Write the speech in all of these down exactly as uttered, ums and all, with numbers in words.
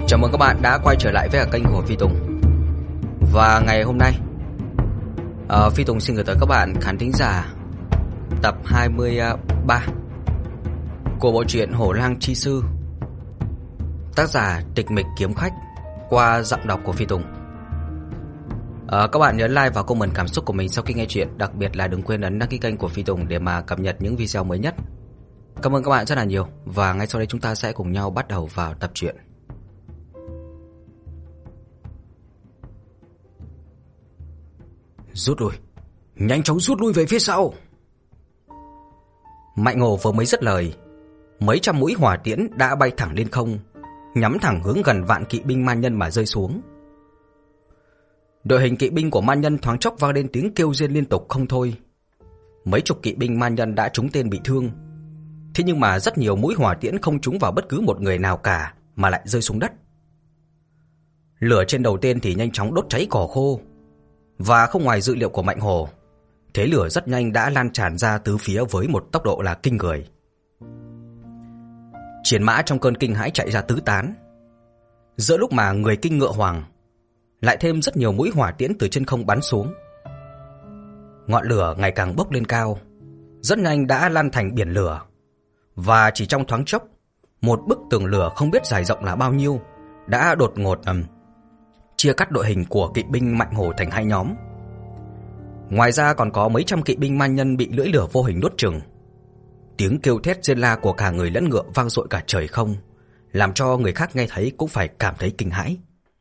Chào mừng các bạn đã quay trở lại với kênh của Phi Tùng. Và ngày hôm nay uh, Phi Tùng xin gửi tới các bạn khán thính giả tập hai mươi ba của bộ truyện Hổ Lang Chi Sư, tác giả Tịch Mịch Kiếm Khách, qua giọng đọc của Phi Tùng. uh, Các bạn nhớ like và comment cảm xúc của mình sau khi nghe chuyện. Đặc biệt là đừng quên ấn đăng ký kênh của Phi Tùng để mà cập nhật những video mới nhất. Cảm ơn các bạn rất là nhiều. Và ngay sau đây chúng ta sẽ cùng nhau bắt đầu vào tập truyện. Rút lui, nhanh chóng rút lui về phía sau. Mạnh Hồ vừa mới dứt lời, mấy trăm mũi hỏa tiễn đã bay thẳng lên không, nhắm thẳng hướng gần vạn kỵ binh man nhân mà rơi xuống. Đội hình kỵ binh của man nhân thoáng chốc vang lên tiếng kêu rên liên tục không thôi. Mấy chục kỵ binh man nhân đã trúng tên bị thương. Thế nhưng mà rất nhiều mũi hỏa tiễn không trúng vào bất cứ một người nào cả, mà lại rơi xuống đất. Lửa trên đầu tên thì nhanh chóng đốt cháy cỏ khô. Và không ngoài dự liệu của Mạnh Hồ, thế lửa rất nhanh đã lan tràn ra tứ phía với một tốc độ là kinh người. Chiến mã trong cơn kinh hãi chạy ra tứ tán. Giữa lúc mà người kinh ngựa hoàng, lại thêm rất nhiều mũi hỏa tiễn từ trên không bắn xuống. Ngọn lửa ngày càng bốc lên cao, rất nhanh đã lan thành biển lửa. Và chỉ trong thoáng chốc, một bức tường lửa không biết dài rộng là bao nhiêu đã đột ngột ầm chia cắt đội hình của kỵ binh Mạnh Hồ thành hai nhóm. Ngoài ra còn có mấy trăm kỵ binh man nhân bị lưỡi lửa vô hình nuốt chửng. Tiếng kêu thét rên la của cả người lẫn ngựa vang dội cả trời không, làm cho người khác nghe thấy cũng phải cảm thấy kinh hãi.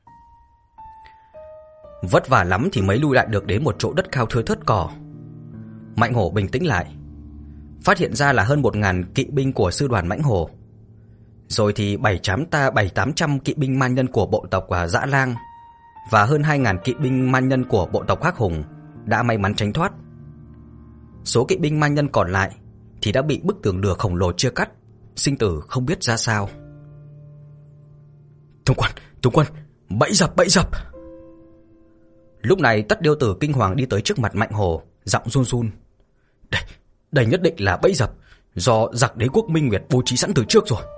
Vất vả lắm thì mới lui lại được đến một chỗ đất cao thưa thớt cỏ. Mạnh Hồ bình tĩnh lại, phát hiện ra là hơn một ngàn kỵ binh của sư đoàn Mãnh Hồ, rồi thì bảy trăm ta bảy tám trăm kỵ binh man nhân của bộ tộc Dã Lang và hơn hai ngàn kỵ binh man nhân của bộ tộc Hắc Hùng đã may mắn tránh thoát. Số kỵ binh man nhân còn lại thì đã bị bức tường lửa khổng lồ chia cắt, sinh tử không biết ra sao. Tướng quân, tướng quân, bẫy dập, bẫy dập. Lúc này Tất Điêu Tử kinh hoàng đi tới trước mặt Mạnh Hồ, giọng run run. Đây, đây nhất định là bẫy dập do giặc Đế quốc Minh Nguyệt bố trí sẵn từ trước rồi.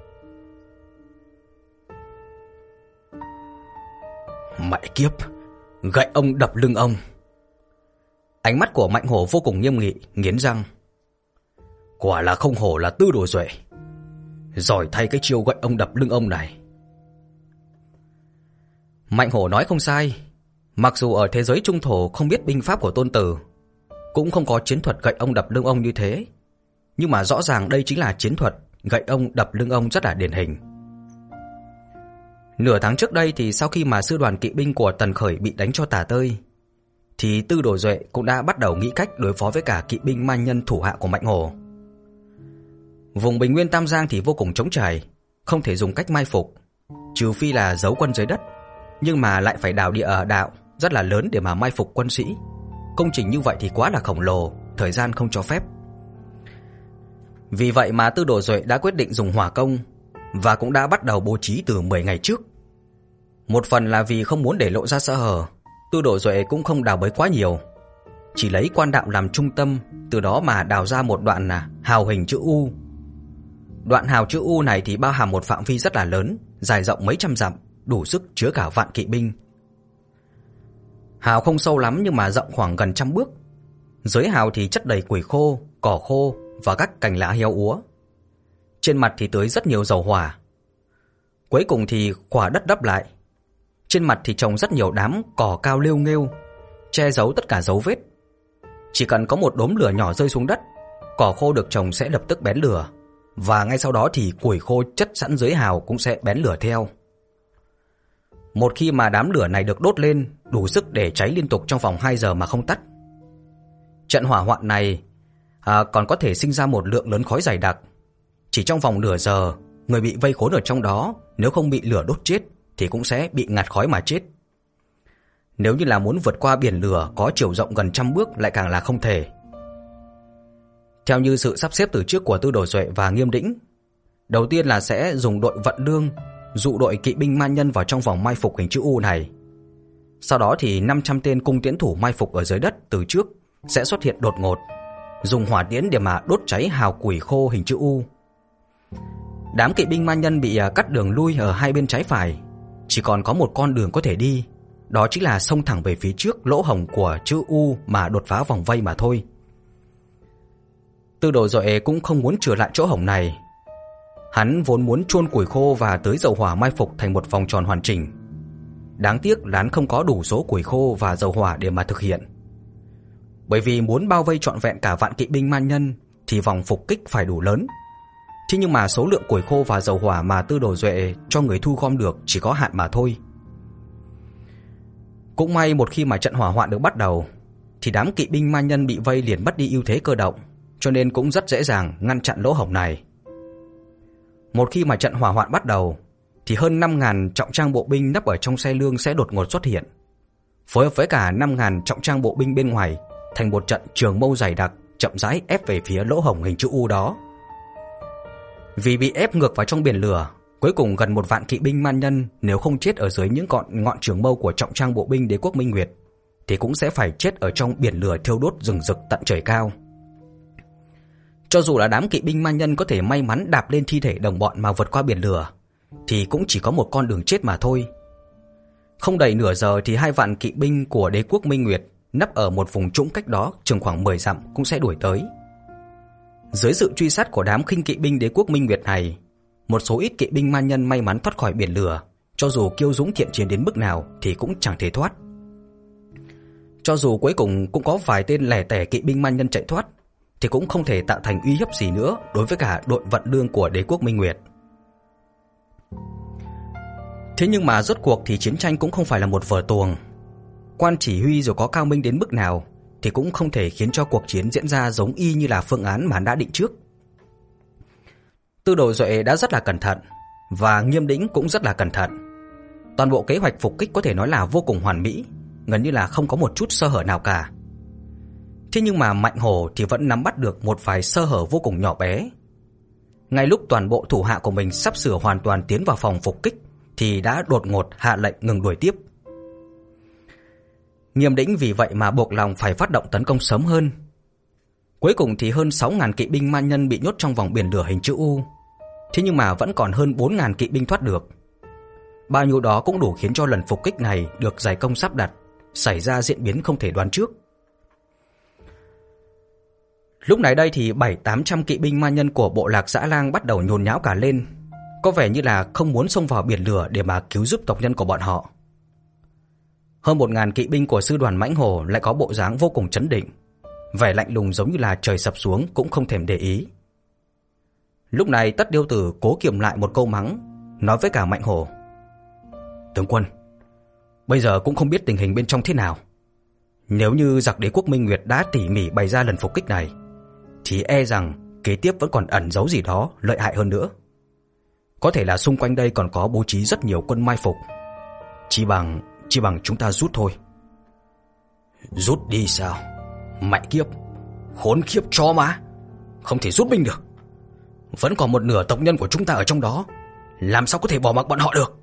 Mẹ kiếp, gậy ông đập lưng ông. Ánh mắt của Mạnh Hổ vô cùng nghiêm nghị, nghiến răng. Quả là không hổ là Tư Đồ Duệ, giỏi thay cái chiêu gậy ông đập lưng ông này. Mạnh Hổ nói không sai. Mặc dù ở thế giới trung thổ không biết binh pháp của Tôn Tử, cũng không có chiến thuật gậy ông đập lưng ông như thế, nhưng mà rõ ràng đây chính là chiến thuật gậy ông đập lưng ông rất là điển hình. Nửa tháng trước đây thì sau khi mà sư đoàn kỵ binh của Tần Khởi bị đánh cho tả tơi, thì Tư Đồ Duệ cũng đã bắt đầu nghĩ cách đối phó với cả kỵ binh man nhân thủ hạ của Mạnh Hồ. Vùng Bình Nguyên Tam Giang thì vô cùng trống trải, không thể dùng cách mai phục, trừ phi là giấu quân dưới đất, nhưng mà lại phải đào địa ở đạo rất là lớn để mà mai phục quân sĩ. Công trình như vậy thì quá là khổng lồ, thời gian không cho phép. Vì vậy mà Tư Đồ Duệ đã quyết định dùng hỏa công, và cũng đã bắt đầu bố trí từ mười ngày trước. Một phần là vì không muốn để lộ ra sơ hở, Tư Đồ Duệ cũng không đào bới quá nhiều, chỉ lấy quan đạo làm trung tâm, từ đó mà đào ra một đoạn là hào hình chữ U. Đoạn hào chữ U này thì bao hàm một phạm vi rất là lớn, dài rộng mấy trăm dặm, đủ sức chứa cả vạn kỵ binh. Hào không sâu lắm nhưng mà rộng khoảng gần trăm bước. Dưới hào thì chất đầy củi khô, cỏ khô và các cành lá héo úa. Trên mặt thì tưới rất nhiều dầu hỏa. Cuối cùng thì khỏa đất đắp lại. Trên mặt thì trồng rất nhiều đám cỏ cao lêu nghêu, che giấu tất cả dấu vết. Chỉ cần có một đốm lửa nhỏ rơi xuống đất, cỏ khô được trồng sẽ lập tức bén lửa, và ngay sau đó thì củi khô chất sẵn dưới hào cũng sẽ bén lửa theo. Một khi mà đám lửa này được đốt lên, đủ sức để cháy liên tục trong vòng hai giờ mà không tắt. Trận hỏa hoạn này à, còn có thể sinh ra một lượng lớn khói dày đặc. Chỉ trong vòng nửa giờ, người bị vây khốn ở trong đó, nếu không bị lửa đốt chết thì cũng sẽ bị ngạt khói mà chết. Nếu như là muốn vượt qua biển lửa có chiều rộng gần trăm bước lại càng là không thể. Theo như sự sắp xếp từ trước của Tư Đồ Duệ và Nghiêm Đĩnh, đầu tiên là sẽ dùng đội vận lương dụ đội kỵ binh man nhân vào trong vòng mai phục hình chữ U này. Sau đó thì năm trăm tên cung tiễn thủ mai phục ở dưới đất từ trước sẽ xuất hiện đột ngột, dùng hỏa tiễn để mà đốt cháy hào củi khô hình chữ U. Đám kỵ binh ma nhân bị cắt đường lui ở hai bên trái phải, chỉ còn có một con đường có thể đi, đó chính là xông thẳng về phía trước lỗ hổng của chữ U mà đột phá vòng vây mà thôi. Tư Đồ Duệ cũng không muốn trở lại chỗ hổng này. Hắn vốn muốn chôn củi khô và tưới dầu hỏa mai phục thành một vòng tròn hoàn chỉnh. Đáng tiếc là hắn không có đủ số củi khô và dầu hỏa để mà thực hiện. Bởi vì muốn bao vây trọn vẹn cả vạn kỵ binh man nhân thì vòng phục kích phải đủ lớn. Thế nhưng mà số lượng củi khô và dầu hỏa mà Tư Đồ Duệ cho người thu gom được chỉ có hạn mà thôi. Cũng may một khi mà trận hỏa hoạn được bắt đầu thì đám kỵ binh man nhân bị vây liền mất đi ưu thế cơ động, cho nên cũng rất dễ dàng ngăn chặn lỗ hổng này. Một khi mà trận hỏa hoạn bắt đầu thì hơn năm nghìn trọng trang bộ binh nấp ở trong xe lương sẽ đột ngột xuất hiện, phối hợp với cả năm nghìn trọng trang bộ binh bên ngoài thành một trận trường mâu dày đặc chậm rãi ép về phía lỗ hổng hình chữ U đó. Vì bị ép ngược vào trong biển lửa, cuối cùng gần một vạn kỵ binh man nhân nếu không chết ở dưới những ngọn ngọn trường mâu của trọng trang bộ binh Đế quốc Minh Nguyệt thì cũng sẽ phải chết ở trong biển lửa thiêu đốt rừng rực tận trời cao. Cho dù là đám kỵ binh man nhân có thể may mắn đạp lên thi thể đồng bọn mà vượt qua biển lửa thì cũng chỉ có một con đường chết mà thôi. Không đầy nửa giờ thì hai vạn kỵ binh của Đế quốc Minh Nguyệt nấp ở một vùng trũng cách đó chừng khoảng mười dặm cũng sẽ đuổi tới. Dưới sự truy sát của đám khinh kỵ binh Đế quốc Minh Nguyệt này, một số ít kỵ binh man nhân may mắn thoát khỏi biển lửa, cho dù kiêu dũng thiện chiến đến mức nào thì cũng chẳng thể thoát. Cho dù cuối cùng cũng có vài tên lẻ tẻ kỵ binh man nhân chạy thoát thì cũng không thể tạo thành uy hiếp gì nữa đối với cả đội vận lương của Đế quốc Minh Nguyệt. Thế nhưng mà rốt cuộc thì chiến tranh cũng không phải là một vở tuồng. Quan chỉ huy dù có cao minh đến mức nào thì cũng không thể khiến cho cuộc chiến diễn ra giống y như là phương án mà hắn đã định trước. Tư Đồ Duệ đã rất là cẩn thận và Nghiêm Đĩnh cũng rất là cẩn thận. Toàn bộ kế hoạch phục kích có thể nói là vô cùng hoàn mỹ, gần như là không có một chút sơ hở nào cả. Thế nhưng mà Mạnh Hổ thì vẫn nắm bắt được một vài sơ hở vô cùng nhỏ bé. Ngay lúc toàn bộ thủ hạ của mình sắp sửa hoàn toàn tiến vào phòng phục kích thì đã đột ngột hạ lệnh ngừng đuổi tiếp. Nghiêm Đĩnh vì vậy mà buộc lòng phải phát động tấn công sớm hơn. Cuối cùng thì hơn sáu nghìn kỵ binh man nhân bị nhốt trong vòng biển lửa hình chữ U. Thế nhưng mà vẫn còn hơn bốn nghìn kỵ binh thoát được. Bao nhiêu đó cũng đủ khiến cho lần phục kích này được giải công sắp đặt xảy ra diễn biến không thể đoán trước. Lúc này đây thì bảy tám trăm kỵ binh man nhân của bộ lạc Dã Lang bắt đầu nhốn nháo cả lên, có vẻ như là không muốn xông vào biển lửa để mà cứu giúp tộc nhân của bọn họ. Hơn một nghìn kỵ binh của sư đoàn Mãnh Hổ lại có bộ dáng vô cùng trấn định, vẻ lạnh lùng giống như là trời sập xuống cũng không thèm để ý. Lúc này Tất Điêu Tử cố kiềm lại một câu mắng, nói với cả Mạnh Hổ: "Tướng quân, bây giờ cũng không biết tình hình bên trong thế nào. Nếu như giặc Đế quốc Minh Nguyệt đã tỉ mỉ bày ra lần phục kích này thì e rằng kế tiếp vẫn còn ẩn giấu gì đó lợi hại hơn nữa. Có thể là xung quanh đây còn có bố trí rất nhiều quân mai phục. Chỉ bằng chỉ bằng chúng ta rút thôi." "Rút đi sao? Mẹ kiếp, khốn khiếp chó má, không thể rút binh được. Vẫn còn một nửa tộc nhân của chúng ta ở trong đó, làm sao có thể bỏ mặc bọn họ được?"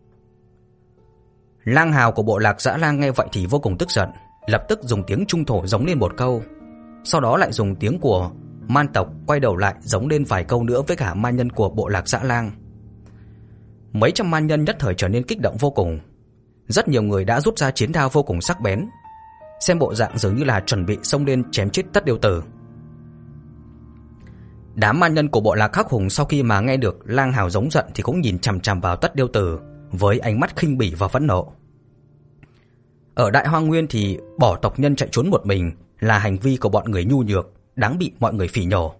Lang Hào của bộ lạc Dã Lang nghe vậy thì vô cùng tức giận, lập tức dùng tiếng Trung thổ giống lên một câu, sau đó lại dùng tiếng của man tộc quay đầu lại giống lên vài câu nữa với cả man nhân của bộ lạc Dã Lang. Mấy trăm man nhân nhất thời trở nên kích động vô cùng. Rất nhiều người đã rút ra chiến đao vô cùng sắc bén, xem bộ dạng dường như là chuẩn bị xông lên chém chết Tất Điêu Tử. Đám man nhân của bộ lạc Hắc Hùng sau khi mà nghe được Lang Hào giống giận thì cũng nhìn chằm chằm vào Tất Điêu Tử với ánh mắt khinh bỉ và phẫn nộ. Ở Đại Hoang Nguyên thì bỏ tộc nhân chạy trốn một mình là hành vi của bọn người nhu nhược, đáng bị mọi người phỉ nhổ.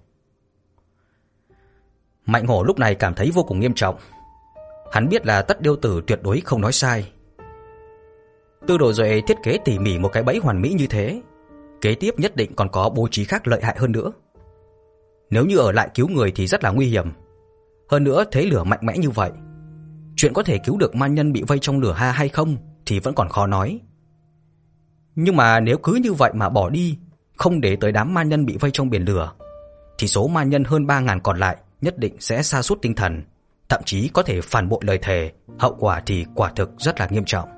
Mạnh Hổ lúc này cảm thấy vô cùng nghiêm trọng. Hắn biết là Tất Điêu Tử tuyệt đối không nói sai. Tư Đồ Duệ thiết kế tỉ mỉ một cái bẫy hoàn mỹ như thế, kế tiếp nhất định còn có bố trí khác lợi hại hơn nữa. Nếu như ở lại cứu người thì rất là nguy hiểm. Hơn nữa thế lửa mạnh mẽ như vậy, chuyện có thể cứu được man nhân bị vây trong lửa ha hay không thì vẫn còn khó nói. Nhưng mà nếu cứ như vậy mà bỏ đi, không để tới đám man nhân bị vây trong biển lửa, thì số man nhân hơn ba nghìn còn lại nhất định sẽ sa sút tinh thần, thậm chí có thể phản bội lời thề, hậu quả thì quả thực rất là nghiêm trọng.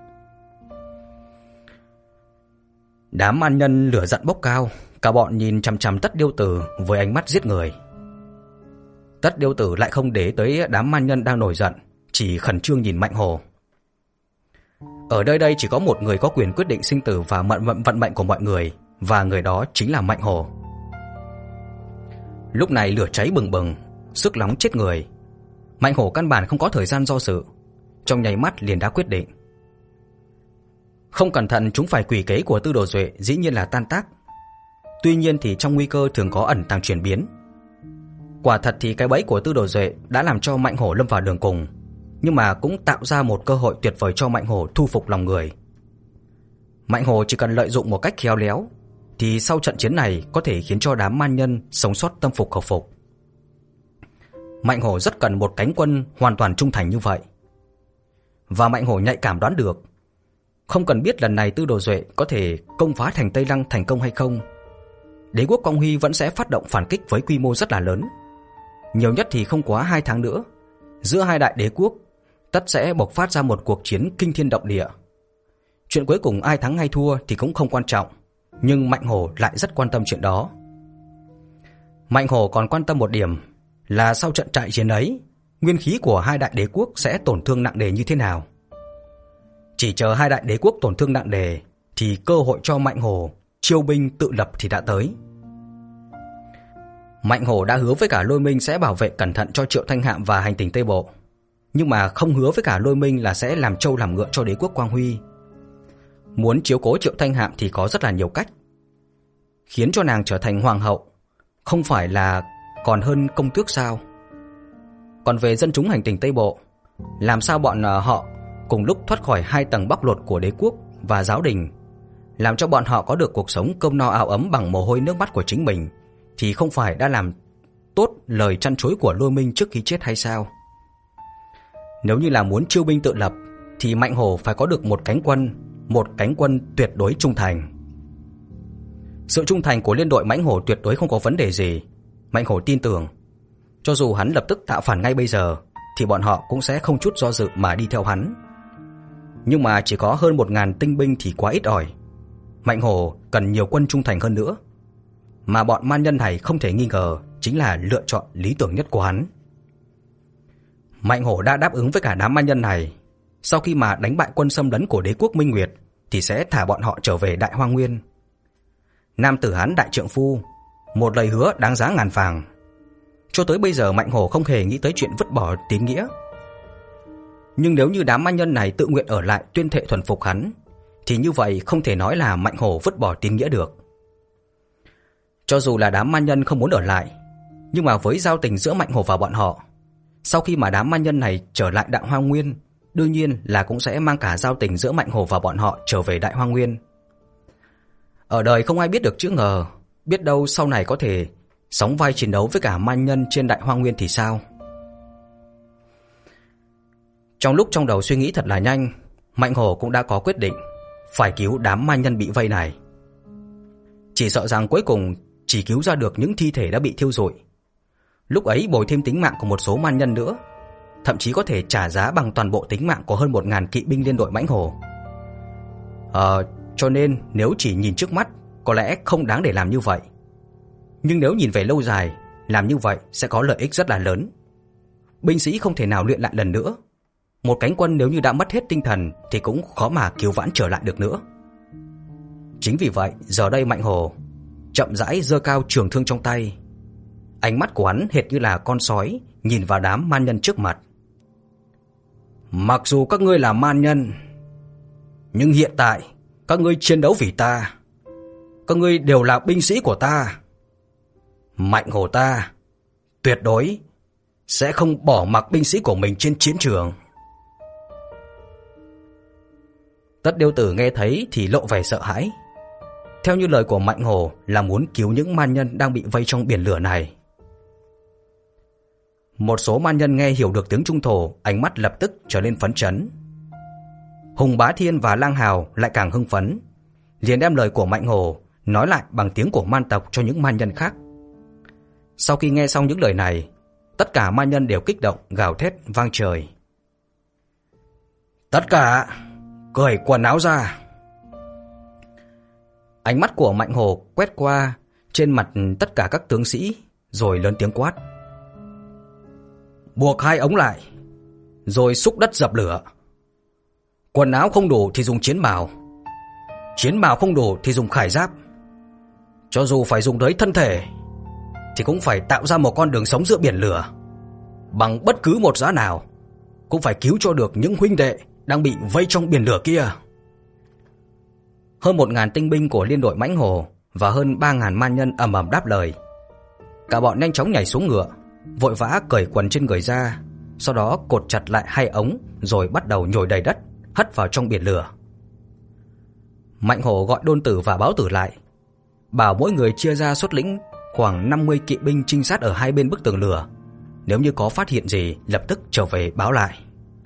Đám man nhân lửa giận bốc cao, cả bọn nhìn chằm chằm Tất Điêu Tử với ánh mắt giết người. Tất Điêu Tử lại không để tới đám man nhân đang nổi giận, chỉ khẩn trương nhìn Mạnh Hổ. Ở nơi đây chỉ có một người có quyền quyết định sinh tử và vận vận vận mệnh của mọi người, và người đó chính là Mạnh Hổ. Lúc này lửa cháy bừng bừng, sức nóng chết người. Mạnh Hổ căn bản không có thời gian do dự, trong nháy mắt liền đã quyết định. Không cẩn thận chúng phải quỷ kế của Tư Đồ Duệ dĩ nhiên là tan tác. Tuy nhiên thì trong nguy cơ thường có ẩn tàng chuyển biến. Quả thật thì cái bẫy của Tư Đồ Duệ đã làm cho Mạnh Hổ lâm vào đường cùng, nhưng mà cũng tạo ra một cơ hội tuyệt vời cho Mạnh Hổ thu phục lòng người. Mạnh Hổ chỉ cần lợi dụng một cách khéo léo thì sau trận chiến này có thể khiến cho đám man nhân sống sót tâm phục khẩu phục. Mạnh Hổ rất cần một cánh quân hoàn toàn trung thành như vậy. Và Mạnh Hổ nhạy cảm đoán được, không cần biết lần này Tư Đồ Duệ có thể công phá thành Tây Lăng thành công hay không, Đế quốc Quang Huy vẫn sẽ phát động phản kích với quy mô rất là lớn. Nhiều nhất thì không quá hai tháng nữa, giữa hai đại đế quốc tất sẽ bộc phát ra một cuộc chiến kinh thiên động địa. Chuyện cuối cùng ai thắng hay thua thì cũng không quan trọng, nhưng Mạnh Hổ lại rất quan tâm chuyện đó. Mạnh Hổ còn quan tâm một điểm là sau trận đại chiến ấy, nguyên khí của hai đại đế quốc sẽ tổn thương nặng nề như thế nào. Chỉ chờ hai đại đế quốc tổn thương nặng nề thì cơ hội cho Mạnh Hổ chiêu binh tự lập thì đã tới. Mạnh Hổ đã hứa với cả Lôi Minh sẽ bảo vệ cẩn thận cho Triệu Thanh Hạm và hành tinh Tây Bộ, nhưng mà không hứa với cả Lôi Minh là sẽ làm trâu làm ngựa cho đế quốc Quang Huy. Muốn chiếu cố Triệu Thanh Hạm thì có rất là nhiều cách. Khiến cho nàng trở thành hoàng hậu không phải là còn hơn công tước sao? Còn về dân chúng hành tinh Tây Bộ, làm sao bọn họ cùng lúc thoát khỏi hai tầng bóc lột của đế quốc và giáo đình, làm cho bọn họ có được cuộc sống cơm no áo ấm bằng mồ hôi nước mắt của chính mình, thì không phải đã làm tốt lời trăn trối của Lôi Minh trước khi chết hay sao? Nếu như là muốn chiêu binh tự lập thì Mạnh Hổ phải có được một cánh quân, một cánh quân tuyệt đối trung thành. Sự trung thành của liên đội Mãnh Hổ tuyệt đối không có vấn đề gì. Mạnh Hổ tin tưởng, cho dù hắn lập tức tạo phản ngay bây giờ thì bọn họ cũng sẽ không chút do dự mà đi theo hắn. Nhưng mà chỉ có hơn một ngàn tinh binh thì quá ít ỏi. Mạnh Hổ cần nhiều quân trung thành hơn nữa, mà bọn man nhân này không thể nghi ngờ chính là lựa chọn lý tưởng nhất của hắn. Mạnh Hổ đã đáp ứng với cả đám man nhân này, sau khi mà đánh bại quân xâm lấn của đế quốc Minh Nguyệt thì sẽ thả bọn họ trở về Đại Hoang Nguyên. Nam tử Hán đại trượng phu, một lời hứa đáng giá ngàn vàng. Cho tới bây giờ Mạnh Hổ không hề nghĩ tới chuyện vứt bỏ tín nghĩa. Nhưng nếu như đám man nhân này tự nguyện ở lại tuyên thệ thuần phục hắn, thì như vậy không thể nói là Mạnh Hổ vứt bỏ tín nghĩa được. Cho dù là đám man nhân không muốn ở lại, nhưng mà với giao tình giữa Mạnh Hổ và bọn họ, sau khi mà đám man nhân này trở lại Đại Hoang Nguyên, đương nhiên là cũng sẽ mang cả giao tình giữa Mạnh Hổ và bọn họ trở về Đại Hoang Nguyên. Ở đời không ai biết được chữ ngờ, biết đâu sau này có thể sóng vai chiến đấu với cả man nhân trên Đại Hoang Nguyên thì sao? Trong lúc trong đầu suy nghĩ thật là nhanh, Mạnh Hổ cũng đã có quyết định phải cứu đám man nhân bị vây này. Chỉ sợ rằng cuối cùng chỉ cứu ra được những thi thể đã bị thiêu rụi. Lúc ấy bồi thêm tính mạng của một số man nhân nữa, thậm chí có thể trả giá bằng toàn bộ tính mạng của hơn một ngàn kỵ binh liên đội Mãnh Hổ. Ờ, cho nên nếu chỉ nhìn trước mắt, có lẽ không đáng để làm như vậy. Nhưng nếu nhìn về lâu dài, làm như vậy sẽ có lợi ích rất là lớn. Binh sĩ không thể nào luyện lại lần nữa. Một cánh quân nếu như đã mất hết tinh thần thì cũng khó mà cứu vãn trở lại được nữa. Chính vì vậy, giờ đây Mạnh Hổ chậm rãi giơ cao trường thương trong tay. Ánh mắt của hắn hệt như là con sói nhìn vào đám man nhân trước mặt. Mặc dù các ngươi là man nhân, nhưng hiện tại các ngươi chiến đấu vì ta. Các ngươi đều là binh sĩ của ta. Mạnh Hổ ta tuyệt đối sẽ không bỏ mặc binh sĩ của mình trên chiến trường. Tất Điêu Tử nghe thấy thì lộ vẻ sợ hãi. Theo như lời của Mạnh Hổ là muốn cứu những man nhân đang bị vây trong biển lửa này. Một số man nhân nghe hiểu được tiếng Trung Thổ, ánh mắt lập tức trở nên phấn chấn. Hùng Bá Thiên và Lang Hào lại càng hưng phấn, liền đem lời của Mạnh Hổ nói lại bằng tiếng của man tộc cho những man nhân khác. Sau khi nghe xong những lời này, tất cả man nhân đều kích động gào thét vang trời. Tất cả cởi quần áo ra. Ánh mắt của Mạnh Hổ quét qua trên mặt tất cả các tướng sĩ, rồi lớn tiếng quát. buộc hai ống lại, rồi xúc đất dập lửa. Quần áo không đủ thì dùng chiến bào, chiến bào không đủ thì dùng khải giáp. Cho dù phải dùng tới thân thể thì cũng phải tạo ra một con đường sống giữa biển lửa. Bằng bất cứ một giá nào cũng phải cứu cho được những huynh đệ đang bị vây trong biển lửa kia. Hơn một ngàn tinh binh của liên đội Mãnh Hổ và hơn ba ngàn man nhân ầm ầm đáp lời. Cả bọn nhanh chóng nhảy xuống ngựa, vội vã cởi quần trên người ra, sau đó cột chặt lại hai ống rồi bắt đầu nhồi đầy đất, hất vào trong biển lửa. Mạnh Hổ gọi Đôn Tử và Báo Tử lại, bảo mỗi người chia ra xuất lĩnh khoảng năm mươi kỵ binh trinh sát ở hai bên bức tường lửa. Nếu như có phát hiện gì, lập tức trở về báo lại.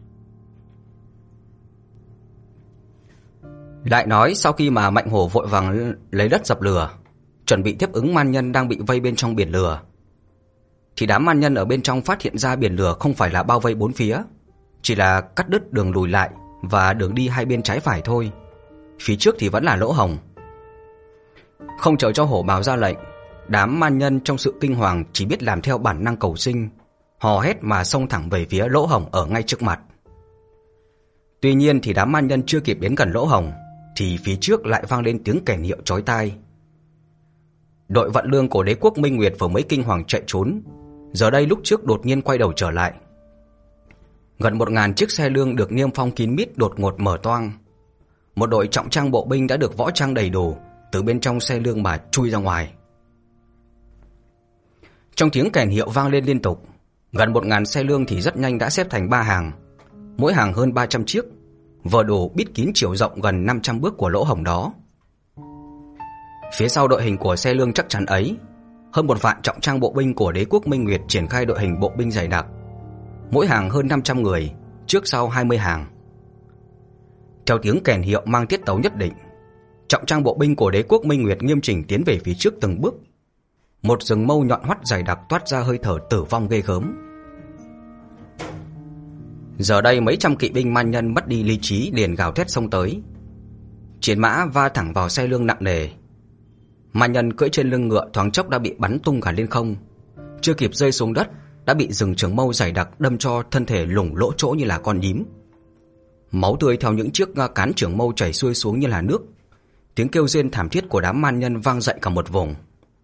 Lại nói sau khi mà Mạnh Hổ vội vàng lấy đất dập lửa, chuẩn bị tiếp ứng man nhân đang bị vây bên trong biển lửa, thì đám man nhân ở bên trong phát hiện ra biển lửa không phải là bao vây bốn phía, chỉ là cắt đứt đường lùi lại và đường đi hai bên trái phải thôi. Phía trước thì vẫn là lỗ hổng. Không chờ cho Hổ Bào ra lệnh, đám man nhân trong sự kinh hoàng chỉ biết làm theo bản năng cầu sinh, hò hét mà xông thẳng về phía lỗ hổng ở ngay trước mặt. Tuy nhiên thì đám man nhân chưa kịp đến gần lỗ hổng thì phía trước lại vang lên tiếng kèn hiệu chói tai. Đội vận lương của đế quốc Minh Nguyệt vừa mới kinh hoàng chạy trốn, giờ đây lúc trước đột nhiên quay đầu trở lại. Gần một ngàn chiếc xe lương được niêm phong kín mít đột ngột mở toang. Một đội trọng trang bộ binh đã được võ trang đầy đủ từ bên trong xe lương mà chui ra ngoài. Trong tiếng kèn hiệu vang lên liên tục, gần một ngàn xe lương thì rất nhanh đã xếp thành ba hàng, mỗi hàng hơn ba trăm chiếc, vừa đủ bít kín chiều rộng gần năm trăm bước của lỗ hổng đó. Phía sau đội hình của xe lương chắc chắn ấy, hơn một vạn trọng trang bộ binh của đế quốc Minh Nguyệt triển khai đội hình bộ binh dày đặc, mỗi hàng hơn năm trăm người, trước sau hai mươi hàng. Theo tiếng kèn hiệu mang tiết tấu nhất định, trọng trang bộ binh của đế quốc Minh Nguyệt nghiêm chỉnh tiến về phía trước từng bước. Một rừng mâu nhọn hoắt dày đặc toát ra hơi thở tử vong ghê gớm. Giờ đây mấy trăm kỵ binh man nhân mất đi lý trí liền gào thét xông tới. Chiến mã va thẳng vào xe lương nặng nề. Man nhân cưỡi trên lưng ngựa thoáng chốc đã bị bắn tung cả lên không, chưa kịp rơi xuống đất đã bị rừng trường mâu dày đặc đâm cho thân thể lủng lỗ chỗ như là con nhím. Máu tươi theo những chiếc cán trường mâu chảy xuôi xuống như là nước. Tiếng kêu rên thảm thiết của đám man nhân vang dậy cả một vùng.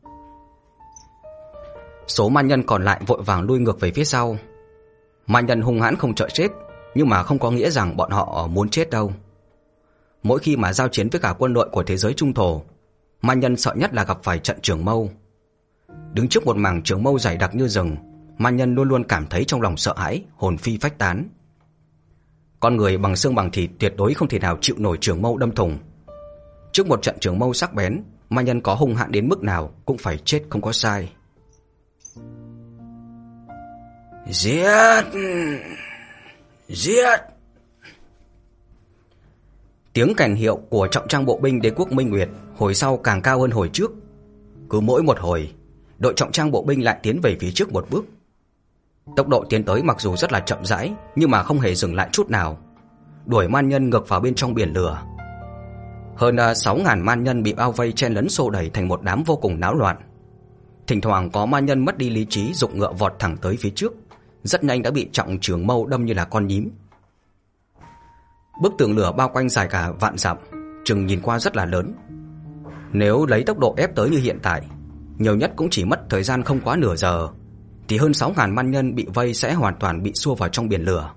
Số man nhân còn lại vội vàng lui ngược về phía sau. Man nhân hung hãn không sợ chết, nhưng mà không có nghĩa rằng bọn họ muốn chết đâu. Mỗi khi mà giao chiến với cả quân đội của thế giới trung thổ, man nhân sợ nhất là gặp phải trận trường mâu. Đứng trước một mảng trường mâu dày đặc như rừng, man nhân luôn luôn cảm thấy trong lòng sợ hãi, hồn phi phách tán. Con người bằng xương bằng thịt tuyệt đối không thể nào chịu nổi trường mâu đâm thủng. Trước một trận trường mâu sắc bén, man nhân có hung hãn đến mức nào cũng phải chết không có sai. Giết! Giết! Tiếng kèn hiệu của trọng trang bộ binh đế quốc Minh Nguyệt hồi sau càng cao hơn hồi trước. Cứ mỗi một hồi, đội trọng trang bộ binh lại tiến về phía trước một bước. Tốc độ tiến tới mặc dù rất là chậm rãi, nhưng mà không hề dừng lại chút nào, đuổi man nhân ngược vào bên trong biển lửa. Hơn sáu ngàn man nhân bị bao vây chen lấn xô đẩy thành một đám vô cùng náo loạn. Thỉnh thoảng có man nhân mất đi lý trí giục ngựa vọt thẳng tới phía trước, rất nhanh đã bị trọng trường mâu đâm như là con nhím. Bức tường lửa bao quanh dài cả vạn dặm, chừng nhìn qua rất là lớn. Nếu lấy tốc độ ép tới như hiện tại, nhiều nhất cũng chỉ mất thời gian không quá nửa giờ, thì hơn sáu ngàn man nhân bị vây sẽ hoàn toàn bị xua vào trong biển lửa.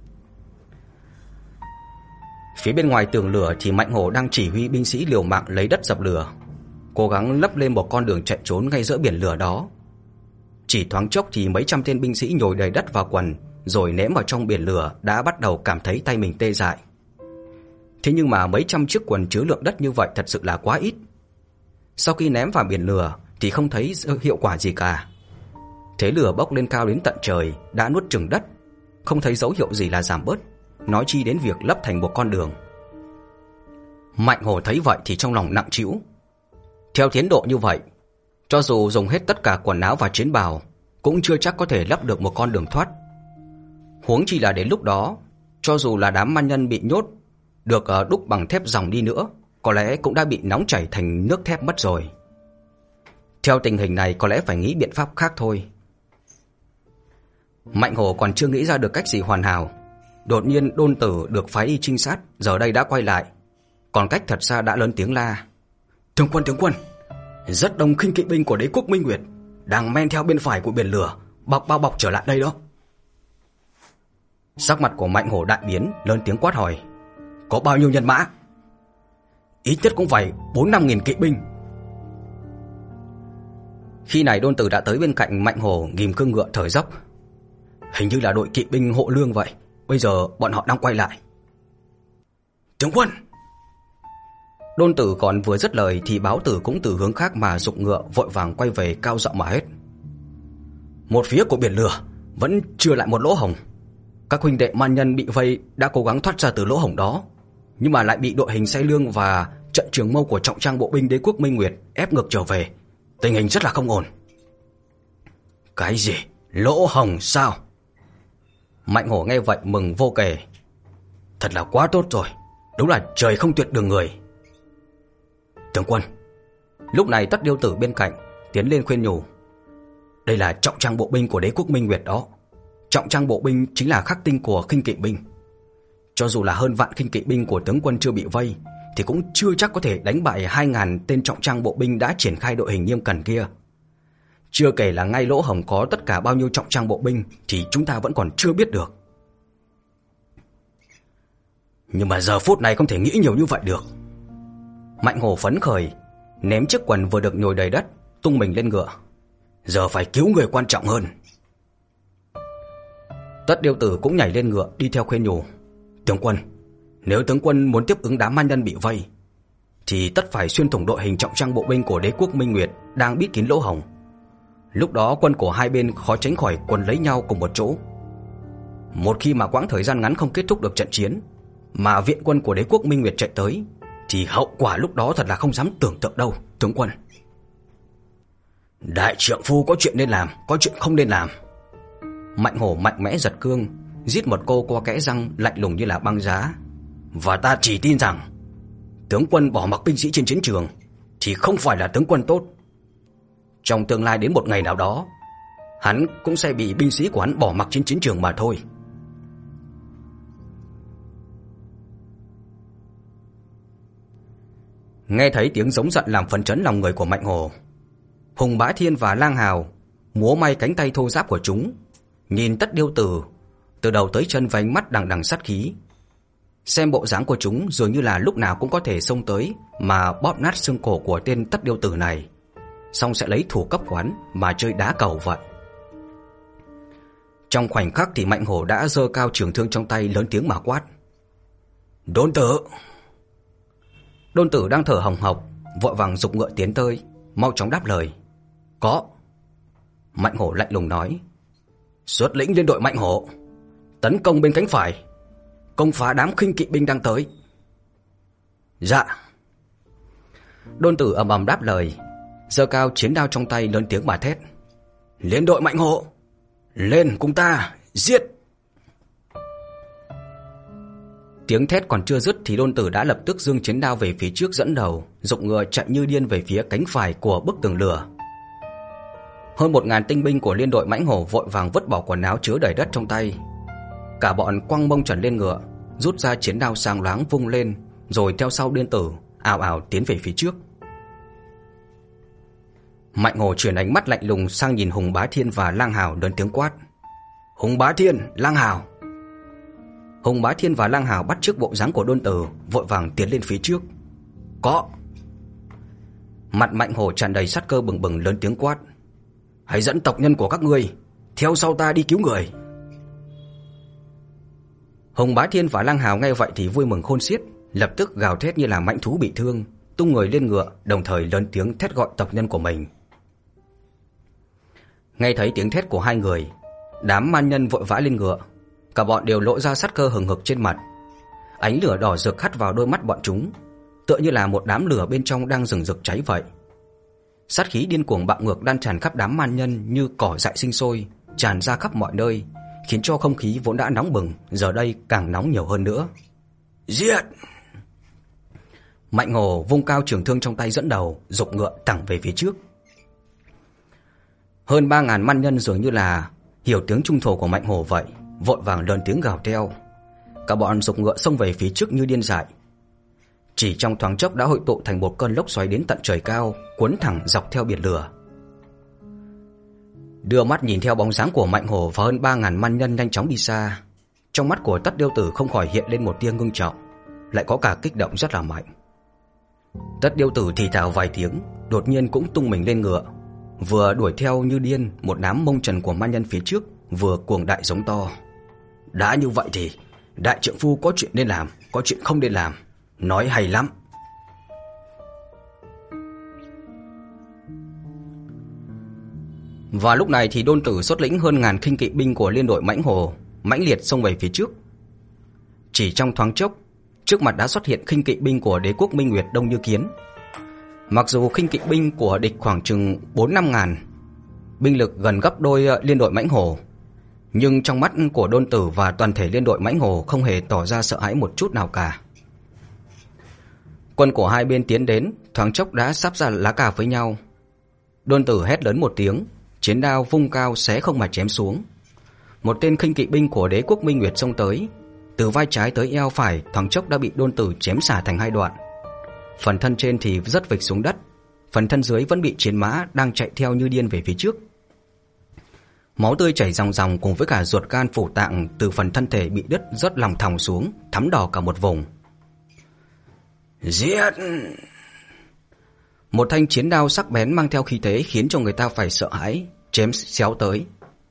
Phía bên ngoài tường lửa thì Mạnh Hổ đang chỉ huy binh sĩ liều mạng lấy đất dập lửa, cố gắng lấp lên một con đường chạy trốn ngay giữa biển lửa đó. Chỉ thoáng chốc thì mấy trăm tên binh sĩ nhồi đầy đất vào quần rồi ném vào trong biển lửa đã bắt đầu cảm thấy tay mình tê dại. Thế nhưng mà mấy trăm chiếc quần chứa lượng đất như vậy thật sự là quá ít. Sau khi ném vào biển lửa thì không thấy hiệu quả gì cả. Thế lửa bốc lên cao đến tận trời, đã nuốt chửng đất, không thấy dấu hiệu gì là giảm bớt, nói chi đến việc lấp thành một con đường. Mạnh Hổ thấy vậy thì trong lòng nặng trĩu. Theo tiến độ như vậy, cho dù dùng hết tất cả quần áo và chiến bào cũng chưa chắc có thể lấp được một con đường thoát. Huống chi là đến lúc đó, cho dù là đám man nhân bị nhốt được đúc bằng thép dòng đi nữa, có lẽ cũng đã bị nóng chảy thành nước thép mất rồi. Theo tình hình này có lẽ phải nghĩ biện pháp khác thôi. Mạnh Hổ còn chưa nghĩ ra được cách gì hoàn hảo, đột nhiên Đôn Tử được phái y trinh sát giờ đây đã quay lại, còn cách thật xa đã lớn tiếng la: "Tướng quân, tướng quân, rất đông khinh kỵ binh của đế quốc Minh Nguyệt đang men theo bên phải của biển lửa, bọc bao bọc trở lại đây đó." Sắc mặt của Mạnh Hổ đại biến, lớn tiếng quát hỏi: "Có bao nhiêu nhân mã?" "Ít nhất cũng phải bốn năm nghìn kỵ binh." Khi này Đôn Tử đã tới bên cạnh Mạnh Hổ, ghim cương ngựa thở dốc: "Hình như là đội kỵ binh hộ lương vậy, bây giờ bọn họ đang quay lại." "Tướng quân!" Đôn Tử còn vừa dứt lời thì Báo Tử cũng từ hướng khác mà giục ngựa vội vàng quay về, cao giọng mà hét: "Một phía của biển lửa vẫn chưa lại một lỗ hổng. Các huynh đệ man nhân bị vây đã cố gắng thoát ra từ lỗ hổng đó, nhưng mà lại bị đội hình xe lương và trận trường mâu của trọng trang bộ binh đế quốc Minh Nguyệt ép ngược trở về. Tình hình rất là không ổn." "Cái gì? Lỗ hổng sao?" Mạnh Hổ nghe vậy mừng vô kể: "Thật là quá tốt rồi, đúng là trời không tuyệt đường người." "Tướng quân!" Lúc này Tất Điêu Tử bên cạnh tiến lên khuyên nhủ: "Đây là trọng trang bộ binh của đế quốc Minh Nguyệt đó. Trọng trang bộ binh chính là khắc tinh của khinh kỵ binh. Cho dù là hơn vạn khinh kỵ binh của tướng quân chưa bị vây thì cũng chưa chắc có thể đánh bại hai ngàn tên trọng trang bộ binh đã triển khai đội hình nghiêm cẩn kia. Chưa kể là ngay lỗ hổng có tất cả bao nhiêu trọng trang bộ binh thì chúng ta vẫn còn chưa biết được." "Nhưng mà giờ phút này không thể nghĩ nhiều như vậy được." Mạnh Hổ phấn khởi, ném chiếc quần vừa được nhồi đầy đất, tung mình lên ngựa: "Giờ phải cứu người quan trọng hơn." Tất Điêu Tử cũng nhảy lên ngựa đi theo khuyên nhủ: "Tướng quân, nếu tướng quân muốn tiếp ứng đám man nhân bị vây thì tất phải xuyên thủng đội hình trọng trang bộ binh của đế quốc Minh Nguyệt đang bít kín lỗ hổng. Lúc đó quân của hai bên khó tránh khỏi quần lấy nhau cùng một chỗ. Một khi mà quãng thời gian ngắn không kết thúc được trận chiến mà viện quân của đế quốc Minh Nguyệt chạy tới thì hậu quả lúc đó thật là không dám tưởng tượng đâu, tướng quân." "Đại trượng phu có chuyện nên làm, có chuyện không nên làm." Mạnh Hổ mạnh mẽ giật cương, rít một câu qua kẽ răng lạnh lùng như là băng giá: "Và ta chỉ tin rằng tướng quân bỏ mặc binh sĩ trên chiến trường thì không phải là tướng quân tốt. Trong tương lai đến một ngày nào đó, hắn cũng sẽ bị binh sĩ của hắn bỏ mặc trên chiến trường mà thôi." Nghe thấy tiếng giống giận làm phấn chấn lòng người của Mạnh Hổ, Hùng Bá Thiên và Lang Hào múa may cánh tay thô ráp của chúng, nhìn Tất Điêu Tử từ đầu tới chân với ánh mắt đằng đằng sát khí. Xem bộ dáng của chúng dường như là lúc nào cũng có thể xông tới mà bóp nát xương cổ của tên Tất Điêu Tử này, xong sẽ lấy thủ cấp quán mà chơi đá cầu vậy. Trong khoảnh khắc thì Mạnh Hổ đã giơ cao trường thương trong tay, lớn tiếng mà quát: "Đôn Tử!" Đôn Tử đang thở hồng hộc, vội vàng giục ngựa tiến tới, mau chóng đáp lời: "Có." Mạnh Hổ lạnh lùng nói: "Xuất lĩnh liên đội Mạnh Hổ, tấn công bên cánh phải, công phá đám khinh kỵ binh đang tới." "Dạ." Đôn Tử ầm ầm đáp lời, giơ cao chiến đao trong tay, lớn tiếng mà thét: "Liên đội Mạnh Hổ, lên cùng ta, giết!" Tiếng thét còn chưa dứt thì Đôn Tử đã lập tức giương chiến đao về phía trước dẫn đầu, giục ngựa chạy như điên về phía cánh phải của bức tường lửa. Hơn một ngàn tinh binh của liên đội Mãnh Hổ vội vàng vứt bỏ quần áo chứa đầy đất trong tay. Cả bọn quăng mông trần lên ngựa, rút ra chiến đao sáng loáng vung lên, rồi theo sau Đôn Tử ào ào tiến về phía trước. Mạnh Hổ chuyển ánh mắt lạnh lùng sang nhìn Hùng Bá Thiên và Lang Hào, lớn tiếng quát: "Hùng Bá Thiên, Lang Hào!" Hùng Bá Thiên và Lang Hào bắt chước bộ dáng của Đôn Tử, vội vàng tiến lên phía trước. "Có!" Mặt Mạnh Hổ tràn đầy sát cơ bừng bừng, lớn tiếng quát: "Hãy dẫn tộc nhân của các ngươi theo sau ta đi cứu người." Hùng Bá Thiên và Lang Hào nghe vậy thì vui mừng khôn xiết, lập tức gào thét như là mãnh thú bị thương, tung người lên ngựa, đồng thời lớn tiếng thét gọi tộc nhân của mình. Nghe thấy tiếng thét của hai người, đám man nhân vội vã lên ngựa, cả bọn đều lộ ra sát cơ hừng hực trên mặt. Ánh lửa đỏ rực hắt vào đôi mắt bọn chúng, tựa như là một đám lửa bên trong đang rừng rực cháy vậy. Sát khí điên cuồng bạo ngược đan tràn khắp đám man nhân như cỏ dại sinh sôi, tràn ra khắp mọi nơi, khiến cho không khí vốn đã nóng bừng giờ đây càng nóng nhiều hơn nữa. "Giết!" Mạnh Hổ vung cao trường thương trong tay dẫn đầu, giục ngựa thẳng về phía trước. Hơn ba ngàn man nhân dường như là hiểu tiếng trung thổ của Mạnh Hổ vậy, vội vàng lớn tiếng gào theo. Cả bọn giục ngựa xông về phía trước như điên dại. Chỉ trong thoáng chốc đã hội tụ thành một cơn lốc xoáy đến tận trời cao, cuốn thẳng dọc theo biển lửa. Đưa mắt nhìn theo bóng dáng của Mạnh Hổ và hơn ba ngàn man nhân nhanh chóng đi xa, trong mắt của Tất Điêu Tử không khỏi hiện lên một tia ngưng trọng, lại có cả kích động rất là mạnh. Tất Điêu Tử thì thào vài tiếng, đột nhiên cũng tung mình lên ngựa, vừa đuổi theo như điên một đám mông trần của man nhân phía trước, vừa cuồng đại giống to. Đã như vậy thì đại trượng phu có chuyện nên làm, có chuyện không nên làm, nói hay lắm. Và lúc này thì Đôn Tử xuất lĩnh hơn ngàn khinh kỵ binh của liên đội Mãnh Hổ mãnh liệt xông về phía trước. Chỉ trong thoáng chốc, trước mặt đã xuất hiện khinh kỵ binh của đế quốc Minh Nguyệt đông như kiến. Mặc dù khinh kỵ binh của địch khoảng chừng bốn năm ngàn, binh lực gần gấp đôi liên đội Mãnh Hổ, nhưng trong mắt của Đôn Tử và toàn thể liên đội Mãnh Hổ không hề tỏ ra sợ hãi một chút nào cả. Quân của hai bên tiến đến, thoáng chốc đã sắp ra lá cà với nhau. Đôn Tử hét lớn một tiếng, chiến đao vung cao xé không mà chém xuống. Một tên khinh kỵ binh của đế quốc Minh Nguyệt xông tới, từ vai trái tới eo phải thoáng chốc đã bị Đôn Tử chém xả thành hai đoạn. Phần thân trên thì rất vịch xuống đất, phần thân dưới vẫn bị chiến mã đang chạy theo như điên về phía trước. Máu tươi chảy ròng ròng cùng với cả ruột gan phủ tạng từ phần thân thể bị đứt rớt lòng thòng xuống, thắm đỏ cả một vùng. Giết! Một thanh chiến đao sắc bén mang theo khí thế khiến cho người ta phải sợ hãi, chém xéo tới.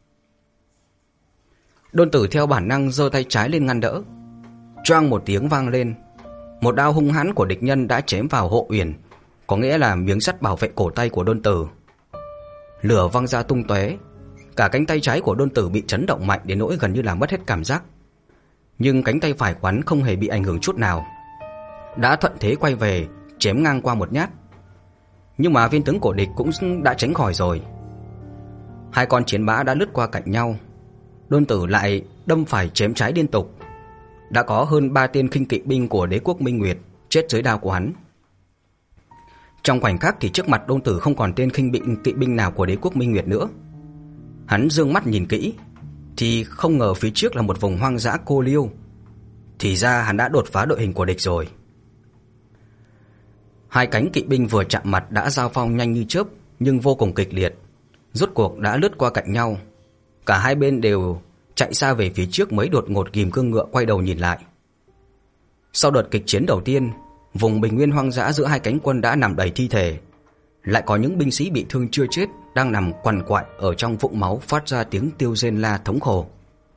Đôn Tử theo bản năng giơ tay trái lên ngăn đỡ. Choang một tiếng vang lên, một đao hung hãn của địch nhân đã chém vào hộ uyển, có nghĩa là miếng sắt bảo vệ cổ tay của Đôn Tử. Lửa văng ra tung tóe, cả cánh tay trái của Đôn Tử bị chấn động mạnh đến nỗi gần như là mất hết cảm giác. Nhưng cánh tay phải của hắn không hề bị ảnh hưởng chút nào, đã thuận thế quay về chém ngang qua một nhát. Nhưng mà viên tướng của địch cũng đã tránh khỏi rồi. Hai con chiến mã đã lướt qua cạnh nhau, Đôn Tử lại đâm phải chém trái liên tục. Đã có hơn ba tên khinh kỵ binh của đế quốc Minh Nguyệt chết dưới đao của hắn. Trong khoảnh khắc thì trước mặt Đôn Tử không còn tên khinh binh kỵ binh nào của đế quốc Minh Nguyệt nữa. Hắn dương mắt nhìn kỹ thì không ngờ phía trước là một vùng hoang dã cô liêu. Thì ra hắn đã đột phá đội hình của địch rồi. Hai cánh kỵ binh vừa chạm mặt đã giao phong nhanh như chớp, nhưng vô cùng kịch liệt. Rốt cuộc đã lướt qua cạnh nhau. Cả hai bên đều chạy xa về phía trước mới đột ngột ghim cương ngựa quay đầu nhìn lại. Sau đợt kịch chiến đầu tiên, vùng bình nguyên hoang dã giữa hai cánh quân đã nằm đầy thi thể. Lại có những binh sĩ bị thương chưa chết đang nằm quằn quại ở trong vũng máu, phát ra tiếng kêu rên la thống khổ.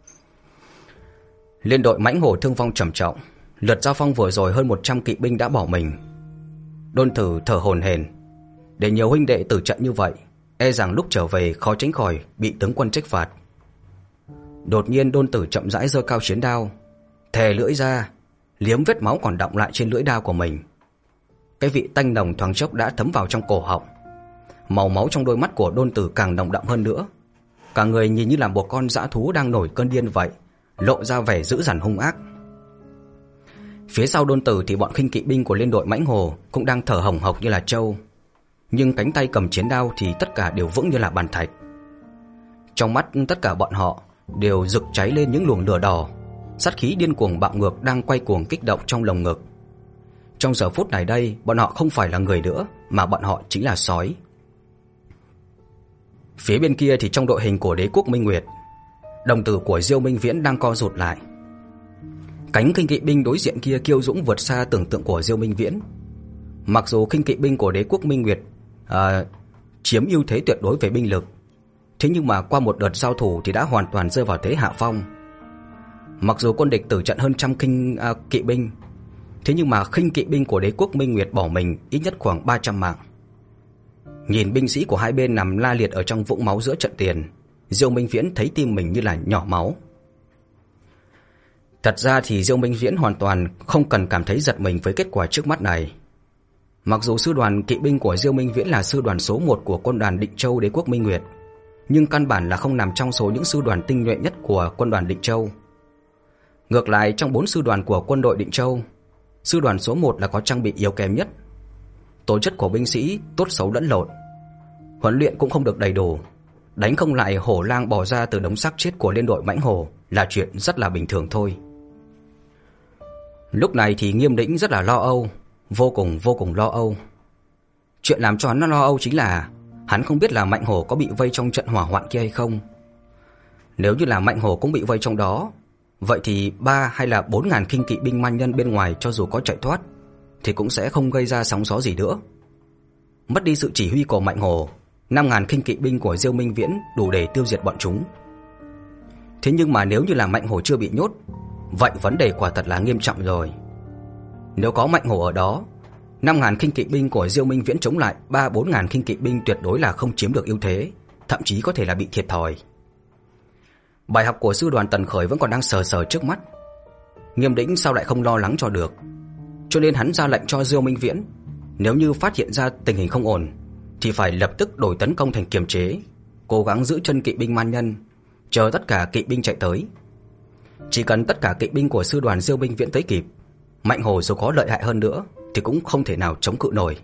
Liên đội Mãnh Hổ thương vong trầm trọng. Lượt giao phong vừa rồi hơn một trăm kỵ binh đã bỏ mình. Đôn Tử thở hổn hển. Để nhiều huynh đệ tử trận như vậy, e rằng lúc trở về khó tránh khỏi bị tướng quân trách phạt. Đột nhiên Đôn Tử chậm rãi giơ cao chiến đao, thè lưỡi ra, liếm vết máu còn đọng lại trên lưỡi đao của mình. Cái vị tanh nồng thoáng chốc đã thấm vào trong cổ họng. Màu máu trong đôi mắt của Đôn Tử càng nồng đậm hơn nữa. Cả người nhìn như là một con dã thú đang nổi cơn điên vậy, lộ ra vẻ dữ dằn hung ác. Phía sau Đôn Tử thì bọn khinh kỵ binh của liên đội Mãnh Hổ cũng đang thở hồng hộc như là trâu, nhưng cánh tay cầm chiến đao thì tất cả đều vững như là bàn thạch. Trong mắt tất cả bọn họ đều rực cháy lên những luồng lửa đỏ, sát khí điên cuồng bạo ngược đang quay cuồng kích động trong lồng ngực. Trong giờ phút này đây, bọn họ không phải là người nữa, mà bọn họ chính là sói. Phía bên kia thì trong đội hình của đế quốc Minh Nguyệt, đồng tử của Diêu Minh Viễn đang co rụt lại. Cánh khinh kỵ binh đối diện kia kiêu dũng vượt xa tưởng tượng của Diêu Minh Viễn. Mặc dù khinh kỵ binh của đế quốc Minh Nguyệt à, chiếm ưu thế tuyệt đối về binh lực, thế nhưng mà qua một đợt giao thủ thì đã hoàn toàn rơi vào thế hạ phong. Mặc dù quân địch tử trận hơn trăm khinh à, kỵ binh, thế nhưng mà khinh kỵ binh của đế quốc Minh Nguyệt bỏ mình ít nhất khoảng ba trăm mạng. Nhìn binh sĩ của hai bên nằm la liệt ở trong vũng máu giữa trận tiền, Diêu Minh Viễn thấy tim mình như là nhỏ máu. Thật ra thì Diêu Minh Viễn hoàn toàn không cần cảm thấy giật mình với kết quả trước mắt này. Mặc dù sư đoàn kỵ binh của Diêu Minh Viễn là sư đoàn số một của quân đoàn Định Châu đế quốc Minh Nguyệt, nhưng căn bản là không nằm trong số những sư đoàn tinh nhuệ nhất của quân đoàn Định Châu. Ngược lại, trong bốn sư đoàn của quân đội Định Châu, sư đoàn số một là có trang bị yếu kém nhất. Tố chất của binh sĩ tốt xấu lẫn lộn, huấn luyện cũng không được đầy đủ, đánh không lại hổ lang bò ra từ đống xác chết của liên đội mãnh hổ là chuyện rất là bình thường thôi. Lúc này thì Nghiêm Đĩnh rất là lo âu, vô cùng vô cùng lo âu. Chuyện làm cho hắn lo âu chính là hắn không biết là Mạnh Hổ có bị vây trong trận hỏa hoạn kia hay không. Nếu như là Mạnh Hổ cũng bị vây trong đó, vậy thì ba hay là bốn ngàn khinh kỵ binh man nhân bên ngoài cho dù có chạy thoát thì cũng sẽ không gây ra sóng gió gì nữa. Mất đi sự chỉ huy của Mạnh Hổ, năm ngàn khinh kỵ binh của Diêu Minh Viễn đủ để tiêu diệt bọn chúng. Thế nhưng mà nếu như là Mạnh Hổ chưa bị nhốt, vậy vấn đề quả thật là nghiêm trọng rồi. Nếu có Mạnh Hổ ở đó, năm ngàn khinh kỵ binh của Diêu Minh Viễn chống lại ba bốn ngàn khinh kỵ binh tuyệt đối là không chiếm được ưu thế, thậm chí có thể là bị thiệt thòi. Bài học của sư đoàn Tần Khởi vẫn còn đang sờ sờ trước mắt. Nghiêm Đĩnh sao lại không lo lắng cho được, cho nên hắn ra lệnh cho Diêu Minh Viễn, nếu như phát hiện ra tình hình không ổn thì phải lập tức đổi tấn công thành kiềm chế, cố gắng giữ chân kỵ binh man nhân, chờ tất cả kỵ binh chạy tới. Chỉ cần tất cả kỵ binh của sư đoàn Diêu Minh Viễn tới kịp, Mạnh Hổ dù có lợi hại hơn nữa thì cũng không thể nào chống cự nổi.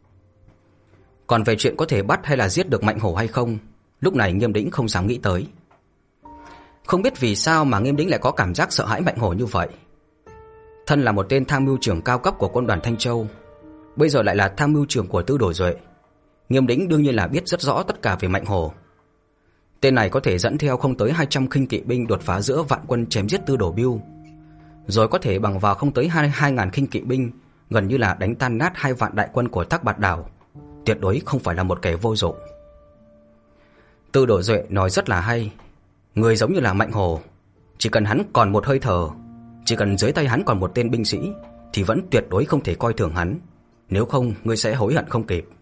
Còn về chuyện có thể bắt hay là giết được Mạnh Hổ hay không, lúc này Nghiêm Đĩnh không dám nghĩ tới. Không biết vì sao mà Nghiêm Đĩnh lại có cảm giác sợ hãi Mạnh Hổ như vậy. Thân là một tên tham mưu trưởng cao cấp của quân đoàn Thanh Châu, bây giờ lại là tham mưu trưởng của Tư Đồ Duệ, Nghiêm Đĩnh đương nhiên là biết rất rõ tất cả về Mạnh Hổ. Tên này có thể dẫn theo không tới hai trăm khinh kỵ binh đột phá giữa vạn quân chém giết Tư Đồ Bưu, rồi có thể bằng vào không tới hai ngàn khinh kỵ binh gần như là đánh tan nát hai vạn đại quân của Thác Bạt Đảo, tuyệt đối không phải là một kẻ vô dụng. Tư Đồ Duệ nói rất là hay, người giống như là Mạnh Hổ, chỉ cần hắn còn một hơi thở, chỉ cần dưới tay hắn còn một tên binh sĩ thì vẫn tuyệt đối không thể coi thường hắn, nếu không ngươi sẽ hối hận không kịp.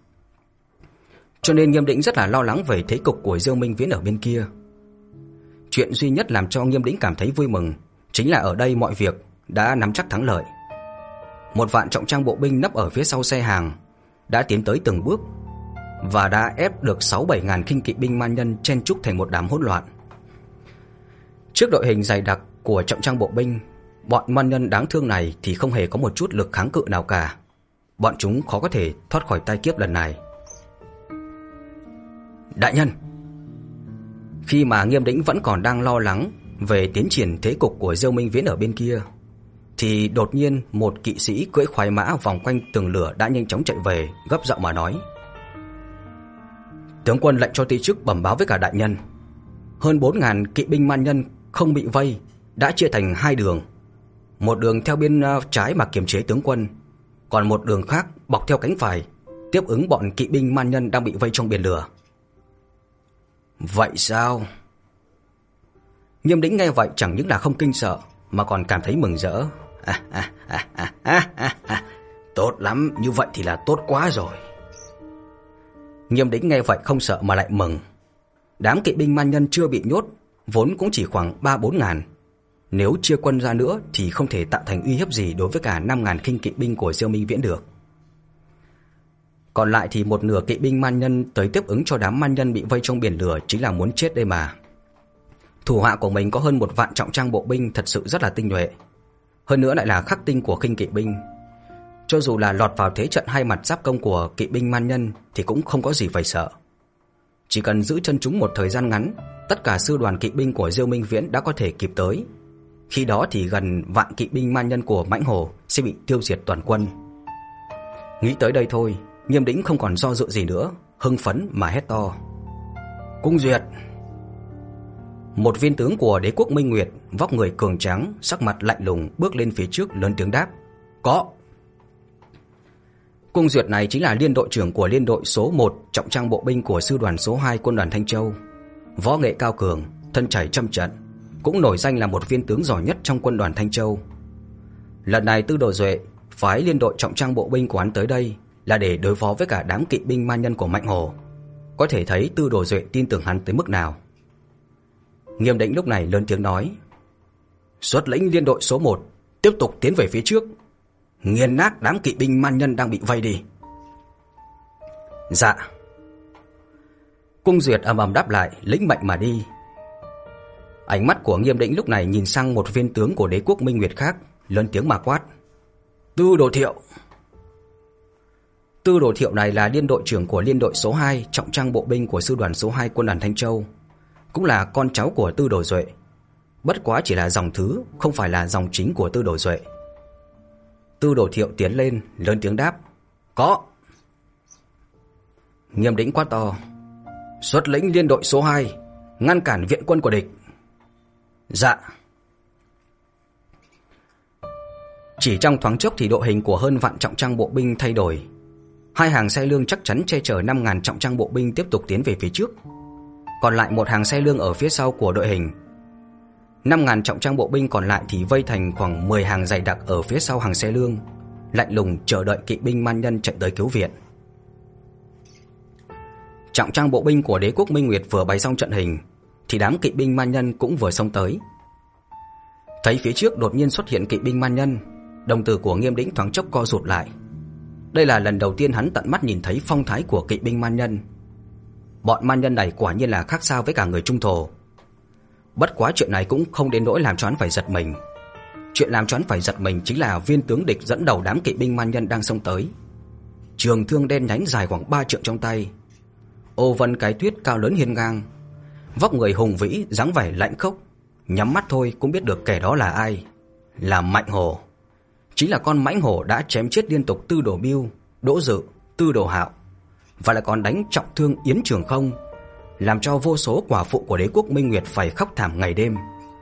Cho nên Nghiêm Đĩnh rất là lo lắng về thế cục của Diêu Minh Viễn ở bên kia. Chuyện duy nhất làm cho Nghiêm Đĩnh cảm thấy vui mừng chính là ở đây mọi việc đã nắm chắc thắng lợi. Một vạn trọng trang bộ binh nấp ở phía sau xe hàng đã tiến tới từng bước và đã ép được sáu bảy ngàn khinh kỵ binh man nhân chen chúc thành một đám hỗn loạn. Trước đội hình dày đặc của trọng trang bộ binh, bọn man nhân đáng thương này thì không hề có một chút lực kháng cự nào cả. Bọn chúng khó có thể thoát khỏi tai kiếp lần này. Đại nhân! Khi mà Nghiêm Đĩnh vẫn còn đang lo lắng về tiến triển thế cục của Diêu Minh Viễn ở bên kia, thì đột nhiên một kỵ sĩ cưỡi khoái mã vòng quanh tường lửa đã nhanh chóng chạy về, gấp giọng mà nói: Tướng quân lệnh cho ty chức bẩm báo với cả đại nhân, hơn bốn ngàn kỵ binh man nhân không bị vây đã chia thành hai đường, một đường theo bên trái mà kiềm chế tướng quân, còn một đường khác bọc theo cánh phải tiếp ứng bọn kỵ binh man nhân đang bị vây trong biển lửa. Vậy sao? Nghiêm Đĩnh nghe vậy chẳng những là không kinh sợ mà còn cảm thấy mừng rỡ. À, à, à, à, à, à, à. Tốt lắm, như vậy thì là tốt quá rồi. Nghiêm Đĩnh nghe vậy không sợ mà lại mừng. Đám kỵ binh man nhân chưa bị nhốt vốn cũng chỉ khoảng ba bốn ngàn, nếu chia quân ra nữa thì không thể tạo thành uy hiếp gì đối với cả năm ngàn khinh kỵ binh của Diêu Minh Viễn được. Còn lại thì một nửa kỵ binh man nhân tới tiếp ứng cho đám man nhân bị vây trong biển lửa chính là muốn chết đây mà. Thủ hạ của mình có hơn một vạn trọng trang bộ binh thật sự rất là tinh nhuệ, hơn nữa lại là khắc tinh của khinh kỵ binh. Cho dù là lọt vào thế trận hai mặt giáp công của kỵ binh man nhân thì cũng không có gì phải sợ. Chỉ cần giữ chân chúng một thời gian ngắn, tất cả sư đoàn kỵ binh của Diêu Minh Viễn đã có thể kịp tới. Khi đó thì gần vạn kỵ binh man nhân của Mãnh Hổ sẽ bị tiêu diệt toàn quân. Nghĩ tới đây thôi, Nghiêm Đĩnh không còn do dự gì nữa, hưng phấn mà hét to: Cung Duyệt! Một viên tướng của đế quốc Minh Nguyệt, vóc người cường tráng, sắc mặt lạnh lùng bước lên phía trước lớn tiếng đáp: Có! Cung Duyệt này chính là liên đội trưởng của liên đội số một trọng trang bộ binh của sư đoàn số hai quân đoàn Thanh Châu. Võ nghệ cao cường, thân chảy trăm trận, cũng nổi danh là một viên tướng giỏi nhất trong quân đoàn Thanh Châu. Lần này Tư Đồ Duệ phái liên đội trọng trang bộ binh của hắn tới đây là để đối phó với cả đám kỵ binh man nhân của Mạnh Hổ. Có thể thấy Tư Đồ Duệ tin tưởng hắn tới mức nào. Nghiêm Đĩnh lúc này lớn tiếng nói: Xuất lĩnh liên đội số một tiếp tục tiến về phía trước, nghiền nát đám kỵ binh man nhân đang bị vây đi. Dạ. Cung Duyệt ầm ầm đáp lại, lĩnh mệnh mà đi. Ánh mắt của Nghiêm Đĩnh lúc này nhìn sang một viên tướng của đế quốc Minh Nguyệt khác, lớn tiếng mà quát: Tư Đồ Thiệu! Tư Đồ Thiệu này là liên đội trưởng của liên đội số hai trọng trang bộ binh của sư đoàn số hai quân đoàn Thanh Châu, cũng là con cháu của Tư Đồ Duệ. Bất quá chỉ là dòng thứ, không phải là dòng chính của Tư Đồ Duệ. Tư Đồ Thiệu tiến lên, lớn tiếng đáp: "Có." Nghiêm Đĩnh quát to: "Xuất lĩnh liên đội số hai, ngăn cản viện quân của địch." "Dạ." Chỉ trong thoáng chốc thì đội hình của hơn vạn trọng trang bộ binh thay đổi. Hai hàng xe lương chắc chắn che chở năm nghìn trọng trang bộ binh tiếp tục tiến về phía trước. Còn lại một hàng xe lương ở phía sau của đội hình. năm nghìn trọng trang bộ binh còn lại thì vây thành khoảng mười hàng dày đặc ở phía sau hàng xe lương, lạnh lùng chờ đợi kỵ binh man nhân chạy tới cứu viện. Trọng trang bộ binh của đế quốc Minh Nguyệt vừa bày xong trận hình thì đám kỵ binh man nhân cũng vừa xông tới. Thấy phía trước đột nhiên xuất hiện kỵ binh man nhân, đồng tử của Nghiêm Đĩnh thoáng chốc co rụt lại. Đây là lần đầu tiên hắn tận mắt nhìn thấy phong thái của kỵ binh man nhân. Bọn man nhân này quả nhiên là khác xa với cả người Trung Thổ. Bất quá chuyện này cũng không đến nỗi làm cho hắn phải giật mình. Chuyện làm cho hắn phải giật mình chính là viên tướng địch dẫn đầu đám kỵ binh man nhân đang xông tới. Trường thương đen nhánh dài khoảng ba trượng trong tay, ô vân cái tuyết cao lớn hiên ngang, vóc người hùng vĩ, dáng vẻ lạnh khốc, nhắm mắt thôi cũng biết được kẻ đó là ai. Là Mạnh Hổ. Chính là con mãnh hổ đã chém chết liên tục Tư Đồ Bưu, Đỗ Dự, Tư Đồ Hạo, và lại còn đánh trọng thương Yến Trường Không, làm cho vô số quả phụ của đế quốc Minh Nguyệt phải khóc thảm ngày đêm.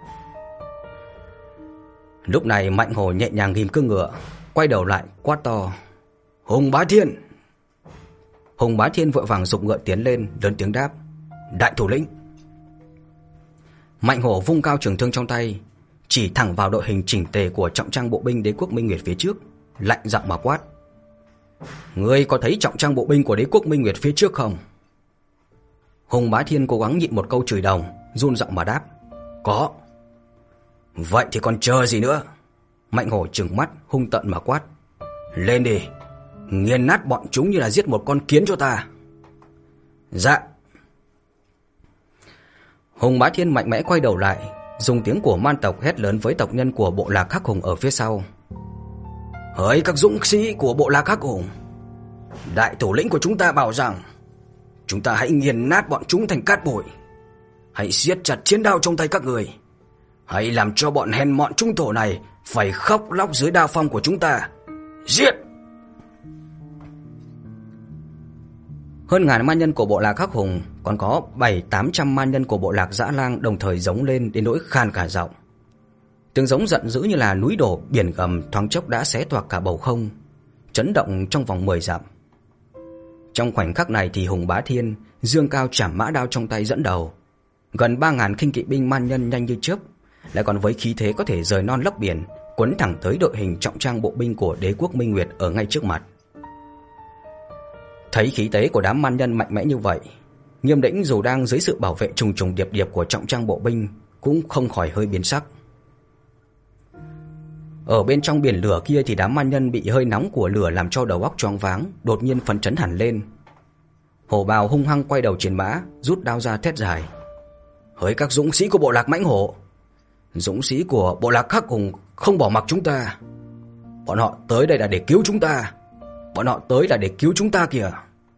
Lúc này Mạnh Hổ nhẹ nhàng ghim cương ngựa, quay đầu lại quát to: "Hùng Bá Thiên!" Hùng Bá Thiên vội vàng giục ngựa tiến lên, lớn tiếng đáp: "Đại thủ lĩnh." Mạnh Hổ vung cao trường thương trong tay, chỉ thẳng vào đội hình chỉnh tề của trọng trang bộ binh đế quốc Minh Nguyệt phía trước, lạnh giọng mà quát: "Ngươi có thấy trọng trang bộ binh của đế quốc Minh Nguyệt phía trước không?" Hùng Bá Thiên cố gắng nhịn một câu chửi đồng, run giọng mà đáp: "Có." "Vậy thì còn chờ gì nữa?" Mạnh Hổ trừng mắt hung tợn mà quát: "Lên đi, nghiền nát bọn chúng như là giết một con kiến cho ta." "Dạ." Hùng Bá Thiên mạnh mẽ quay đầu lại, dùng tiếng của man tộc hét lớn với tộc nhân của bộ lạc Hắc Hùng ở phía sau: "Hỡi các dũng sĩ của bộ lạc Hắc Hùng, đại thủ lĩnh của chúng ta bảo rằng chúng ta hãy nghiền nát bọn chúng thành cát bụi. Hãy siết chặt chiến đao trong tay các người. Hãy làm cho bọn hèn mọn Trung Thổ này phải khóc lóc dưới đao phong của chúng ta. Giết!" Hơn ngàn man nhân của bộ lạc Hắc Hùng, còn có bảy tám trăm man nhân của bộ lạc Dã Lang đồng thời giống lên đến nỗi khan cả giọng. Tiếng giống giận dữ như là núi đổ biển gầm thoáng chốc đã xé toạc cả bầu không, chấn động trong vòng mười dặm. Trong khoảnh khắc này thì Hùng Bá Thiên dương cao trảm mã đao trong tay dẫn đầu, gần ba ngàn khinh kỵ binh man nhân nhanh như chớp, lại còn với khí thế có thể rời non lấp biển, quấn thẳng tới đội hình trọng trang bộ binh của đế quốc Minh Nguyệt ở ngay trước mặt. Thấy khí thế của đám man nhân mạnh mẽ như vậy, Nghiêm Đĩnh dù đang dưới sự bảo vệ trùng trùng điệp điệp của trọng trang bộ binh cũng không khỏi hơi biến sắc. Ở bên trong biển lửa kia thì đám man nhân bị hơi nóng của lửa làm cho đầu óc choáng váng, đột nhiên phấn chấn hẳn lên. Hổ Bào hung hăng quay đầu chiến mã, rút đao ra thét dài: "Hỡi các dũng sĩ của bộ lạc Mãnh Hổ, dũng sĩ của bộ lạc Hắc Hùng không bỏ mặc chúng ta. Bọn họ tới đây là để cứu chúng ta. Bọn họ tới là để cứu chúng ta kìa."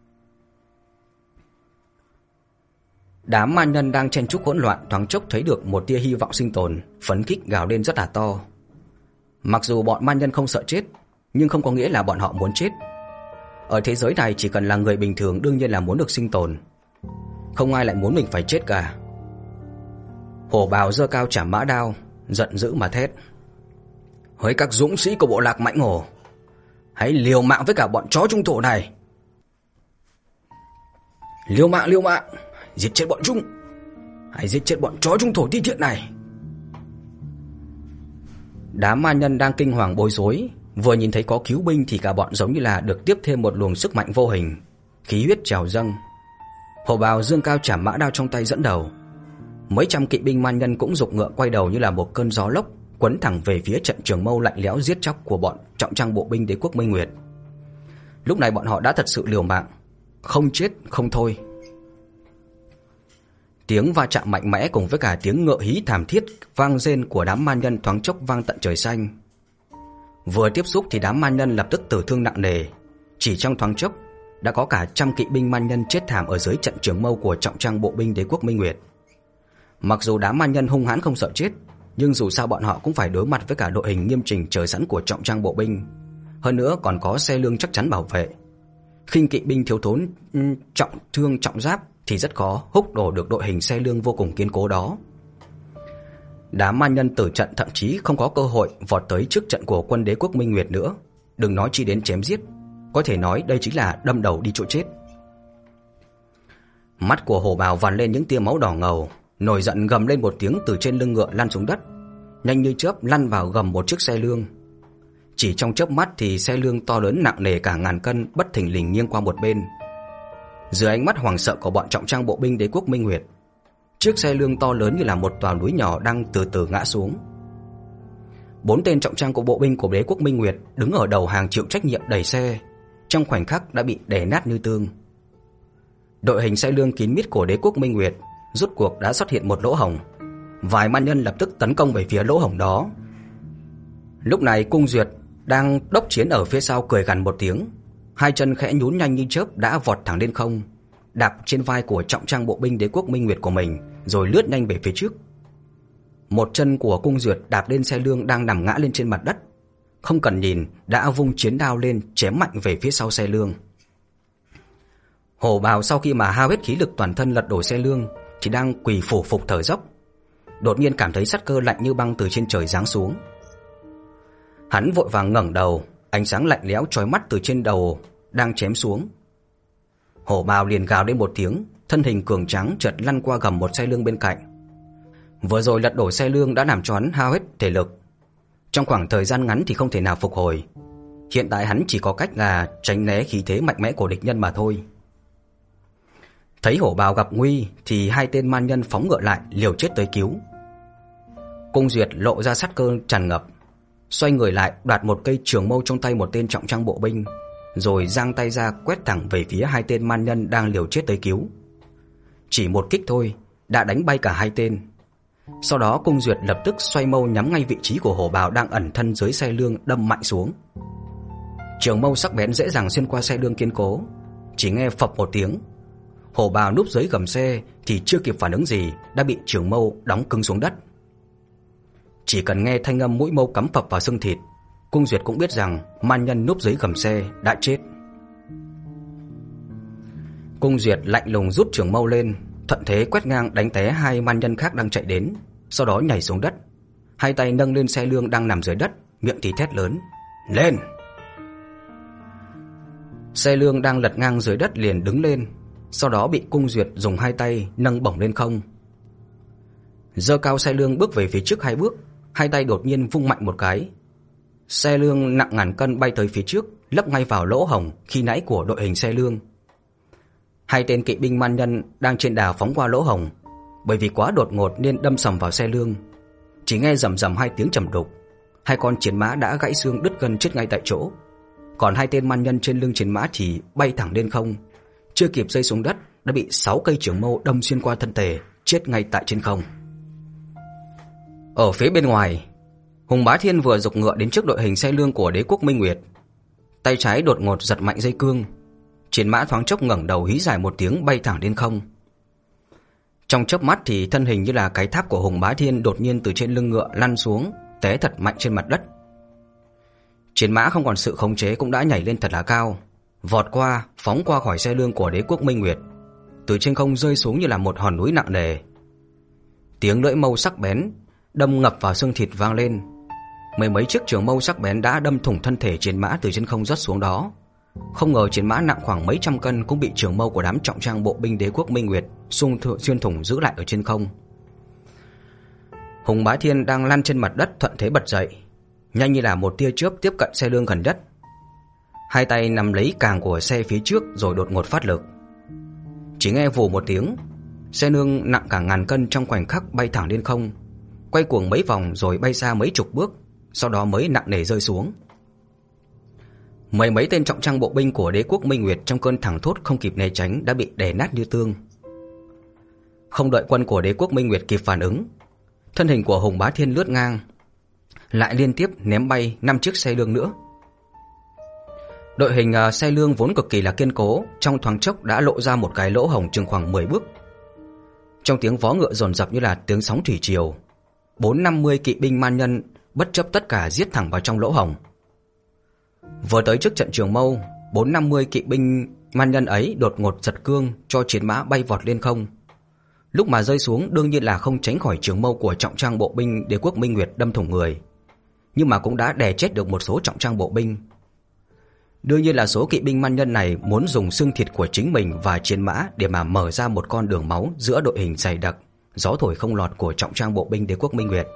Đám man nhân đang chen chúc hỗn loạn thoáng chốc thấy được một tia hy vọng sinh tồn, phấn khích gào lên rất là to. Mặc dù bọn man nhân không sợ chết, nhưng không có nghĩa là bọn họ muốn chết. Ở thế giới này chỉ cần là người bình thường đương nhiên là muốn được sinh tồn, không ai lại muốn mình phải chết cả. Hổ Bào giơ cao trảm mã đao, giận dữ mà thét: "Hỡi các dũng sĩ của bộ lạc Mãnh Hổ, hãy liều mạng với cả bọn chó Trung Thổ này. Liều mạng, liều mạng, giết chết bọn chúng. Hãy giết chết bọn chó Trung Thổ ti tiện này." Đám man nhân đang kinh hoàng bối rối, vừa nhìn thấy có cứu binh thì cả bọn giống như là được tiếp thêm một luồng sức mạnh vô hình, khí huyết trào dâng. Hổ Bào dương cao trảm mã đao trong tay dẫn đầu, mấy trăm kỵ binh man nhân cũng giục ngựa quay đầu như là một cơn gió lốc, quấn thẳng về phía trận trường mâu lạnh lẽo giết chóc của bọn trọng trang bộ binh đế quốc Minh Nguyệt. Lúc này bọn họ đã thật sự liều mạng, không chết không thôi. Tiếng va chạm mạnh mẽ cùng với cả tiếng ngựa hí thảm thiết vang rên của đám man nhân thoáng chốc vang tận trời xanh. Vừa tiếp xúc thì đám man nhân lập tức tử thương nặng nề, Chỉ trong thoáng chốc đã có cả trăm kỵ binh man nhân chết thảm ở dưới trận trường mâu của trọng trang bộ binh đế quốc Minh Nguyệt. Mặc dù đám man nhân hung hãn không sợ chết, nhưng dù sao bọn họ cũng phải đối mặt với cả đội hình nghiêm chỉnh chờ sẵn của trọng trang bộ binh, hơn nữa còn có xe lương chắc chắn bảo vệ. Khinh kỵ binh thiếu thốn trọng thương trọng giáp thì rất khó húc đổ được đội hình xe lương vô cùng kiên cố đó. Đám man nhân tử trận thậm chí không có cơ hội vọt tới trước trận của quân đế quốc Minh Nguyệt nữa, đừng nói chi đến chém giết, có thể nói đây chính là đâm đầu đi chỗ chết. Mắt của hổ bào vằn lên những tia máu đỏ ngầu, nổi giận gầm lên một tiếng từ trên lưng ngựa lăn xuống đất, nhanh như chớp lăn vào gầm một chiếc xe lương. Chỉ trong chớp mắt thì xe lương to lớn nặng nề cả ngàn cân bất thình lình nghiêng qua một bên. Dưới ánh mắt hoảng sợ của bọn trọng trang bộ binh đế quốc Minh Nguyệt, chiếc xe lương to lớn như là một tòa núi nhỏ đang từ từ ngã xuống. Bốn tên trọng trang của bộ binh của đế quốc Minh Nguyệt đứng ở đầu hàng chịu trách nhiệm đẩy xe, trong khoảnh khắc đã bị đè nát như tương. Đội hình xe lương kín mít của đế quốc Minh Nguyệt rút cuộc đã xuất hiện một lỗ hổng. Vài man nhân lập tức tấn công về phía lỗ hổng đó. Lúc này Cung Duyệt đang đốc chiến ở phía sau cười gằn một tiếng, hai chân khẽ nhún nhanh như chớp đã vọt thẳng lên không, đạp trên vai của trọng trang bộ binh đế quốc Minh Nguyệt của mình rồi lướt nhanh về phía trước. Một chân của Cung Duyệt đạp lên xe lương đang nằm ngã lên trên mặt đất, không cần nhìn đã vung chiến đao lên chém mạnh về phía sau xe lương. Hổ bào sau khi mà hao hết khí lực toàn thân lật đổ xe lương thì đang quỳ phủ phục thở dốc, đột nhiên cảm thấy sát cơ lạnh như băng từ trên trời giáng xuống. Hắn vội vàng ngẩng đầu, ánh sáng lạnh lẽo chói mắt từ trên đầu đang chém xuống. Hổ bào liền gào lên một tiếng, thân hình cường tráng chợt lăn qua gầm một xe lương bên cạnh. Vừa rồi lật đổ xe lương đã làm cho hắn hao hết thể lực, trong khoảng thời gian ngắn thì không thể nào phục hồi. Hiện tại hắn chỉ có cách là tránh né khí thế mạnh mẽ của địch nhân mà thôi. Thấy hổ bào gặp nguy thì hai tên man nhân phóng ngựa lại liều chết tới cứu. Cung Duyệt lộ ra sát cơ tràn ngập, xoay người lại đoạt một cây trường mâu trong tay một tên trọng trang bộ binh, rồi giang tay ra quét thẳng về phía hai tên man nhân đang liều chết tới cứu. Chỉ một kích thôi đã đánh bay cả hai tên. Sau đó Cung Duyệt lập tức xoay mâu nhắm ngay vị trí của hổ bào đang ẩn thân dưới xe lương đâm mạnh xuống. Trường mâu sắc bén dễ dàng xuyên qua xe lương kiên cố, chỉ nghe phập một tiếng, hổ bào núp dưới gầm xe thì chưa kịp phản ứng gì đã bị trường mâu đóng cứng xuống đất. Chỉ cần nghe thanh âm mũi mâu cắm phập vào xương thịt, Cung Duyệt cũng biết rằng man nhân núp dưới gầm xe đã chết. Cung Duyệt lạnh lùng rút trường mâu lên, thuận thế quét ngang đánh té hai man nhân khác đang chạy đến, sau đó nhảy xuống đất, hai tay nâng lên xe lương đang nằm dưới đất, miệng thì thét lớn: "Lên!" Xe lương đang lật ngang dưới đất liền đứng lên, sau đó bị Cung Duyệt dùng hai tay nâng bổng lên không. Giơ cao xe lương bước về phía trước hai bước, hai tay đột nhiên vung mạnh một cái. Xe lương nặng ngàn cân bay tới phía trước, lấp ngay vào lỗ hổng khi nãy của đội hình xe lương. Hai tên kỵ binh man nhân đang trên đà phóng qua lỗ hổng, bởi vì quá đột ngột nên đâm sầm vào xe lương. Chỉ nghe rầm rầm hai tiếng trầm đục, hai con chiến mã đã gãy xương đứt gân chết ngay tại chỗ. Còn hai tên man nhân trên lưng chiến mã thì bay thẳng lên không, chưa kịp rơi xuống đất đã bị sáu cây trường mâu đâm xuyên qua thân thể, chết ngay tại trên không. Ở phía bên ngoài, Hùng Bá Thiên vừa giục ngựa đến trước đội hình xe lương của đế quốc Minh Nguyệt, tay trái đột ngột giật mạnh dây cương, chiến mã thoáng chốc ngẩng đầu hí dài một tiếng bay thẳng lên không. Trong chớp mắt thì thân hình như là cái tháp của Hùng Bá Thiên đột nhiên từ trên lưng ngựa lăn xuống, té thật mạnh trên mặt đất. Chiến mã không còn sự khống chế cũng đã nhảy lên thật là cao, vọt qua, phóng qua khỏi xe lương của đế quốc Minh Nguyệt, từ trên không rơi xuống như là một hòn núi nặng nề. Tiếng lưỡi mâu sắc bén đâm ngập vào xương thịt vang lên. Mười mấy chiếc trường mâu sắc bén đã đâm thủng thân thể chiến mã từ trên không rớt xuống đó. Không ngờ chiến mã nặng khoảng mấy trăm cân cũng bị trường mâu của đám trọng trang bộ binh đế quốc Minh Nguyệt xung xuyên thủng giữ lại ở trên không. Hùng Bá Thiên đang lăn trên mặt đất thuận thế bật dậy, nhanh như là một tia chớp tiếp cận xe lương gần đất. Hai tay nắm lấy càng của xe phía trước rồi đột ngột phát lực. Chỉ nghe vù một tiếng, xe lương nặng cả ngàn cân trong khoảnh khắc bay thẳng lên không, quay cuồng mấy vòng rồi bay xa mấy chục bước, sau đó mới nặng nề rơi xuống. Mười mấy tên trọng trang bộ binh của đế quốc Minh Nguyệt trong cơn thẳng thốt không kịp né tránh đã bị đè nát như tương. Không đợi quân của đế quốc Minh Nguyệt kịp phản ứng, thân hình của Hùng Bá Thiên lướt ngang, lại liên tiếp ném bay năm chiếc xe lương nữa. Đội hình uh, xe lương vốn cực kỳ là kiên cố, trong thoáng chốc đã lộ ra một cái lỗ hổng chừng khoảng mười bước. Trong tiếng vó ngựa dồn dập như là tiếng sóng thủy triều, bốn năm mươi kỵ binh man nhân bất chấp tất cả giết thẳng vào trong lỗ hổng. Vừa tới trước trận Trường Mâu, bốn năm mươi kỵ binh man nhân ấy đột ngột giật cương cho chiến mã bay vọt lên không. Lúc mà rơi xuống đương nhiên là không tránh khỏi trường mâu của trọng trang bộ binh Đế quốc Minh Nguyệt đâm thủng người, nhưng mà cũng đã đè chết được một số trọng trang bộ binh. Đương nhiên là số kỵ binh man nhân này muốn dùng xương thịt của chính mình và chiến mã để mà mở ra một con đường máu giữa đội hình dày đặc, gió thổi không lọt của trọng trang bộ binh Đế quốc Minh Nguyệt.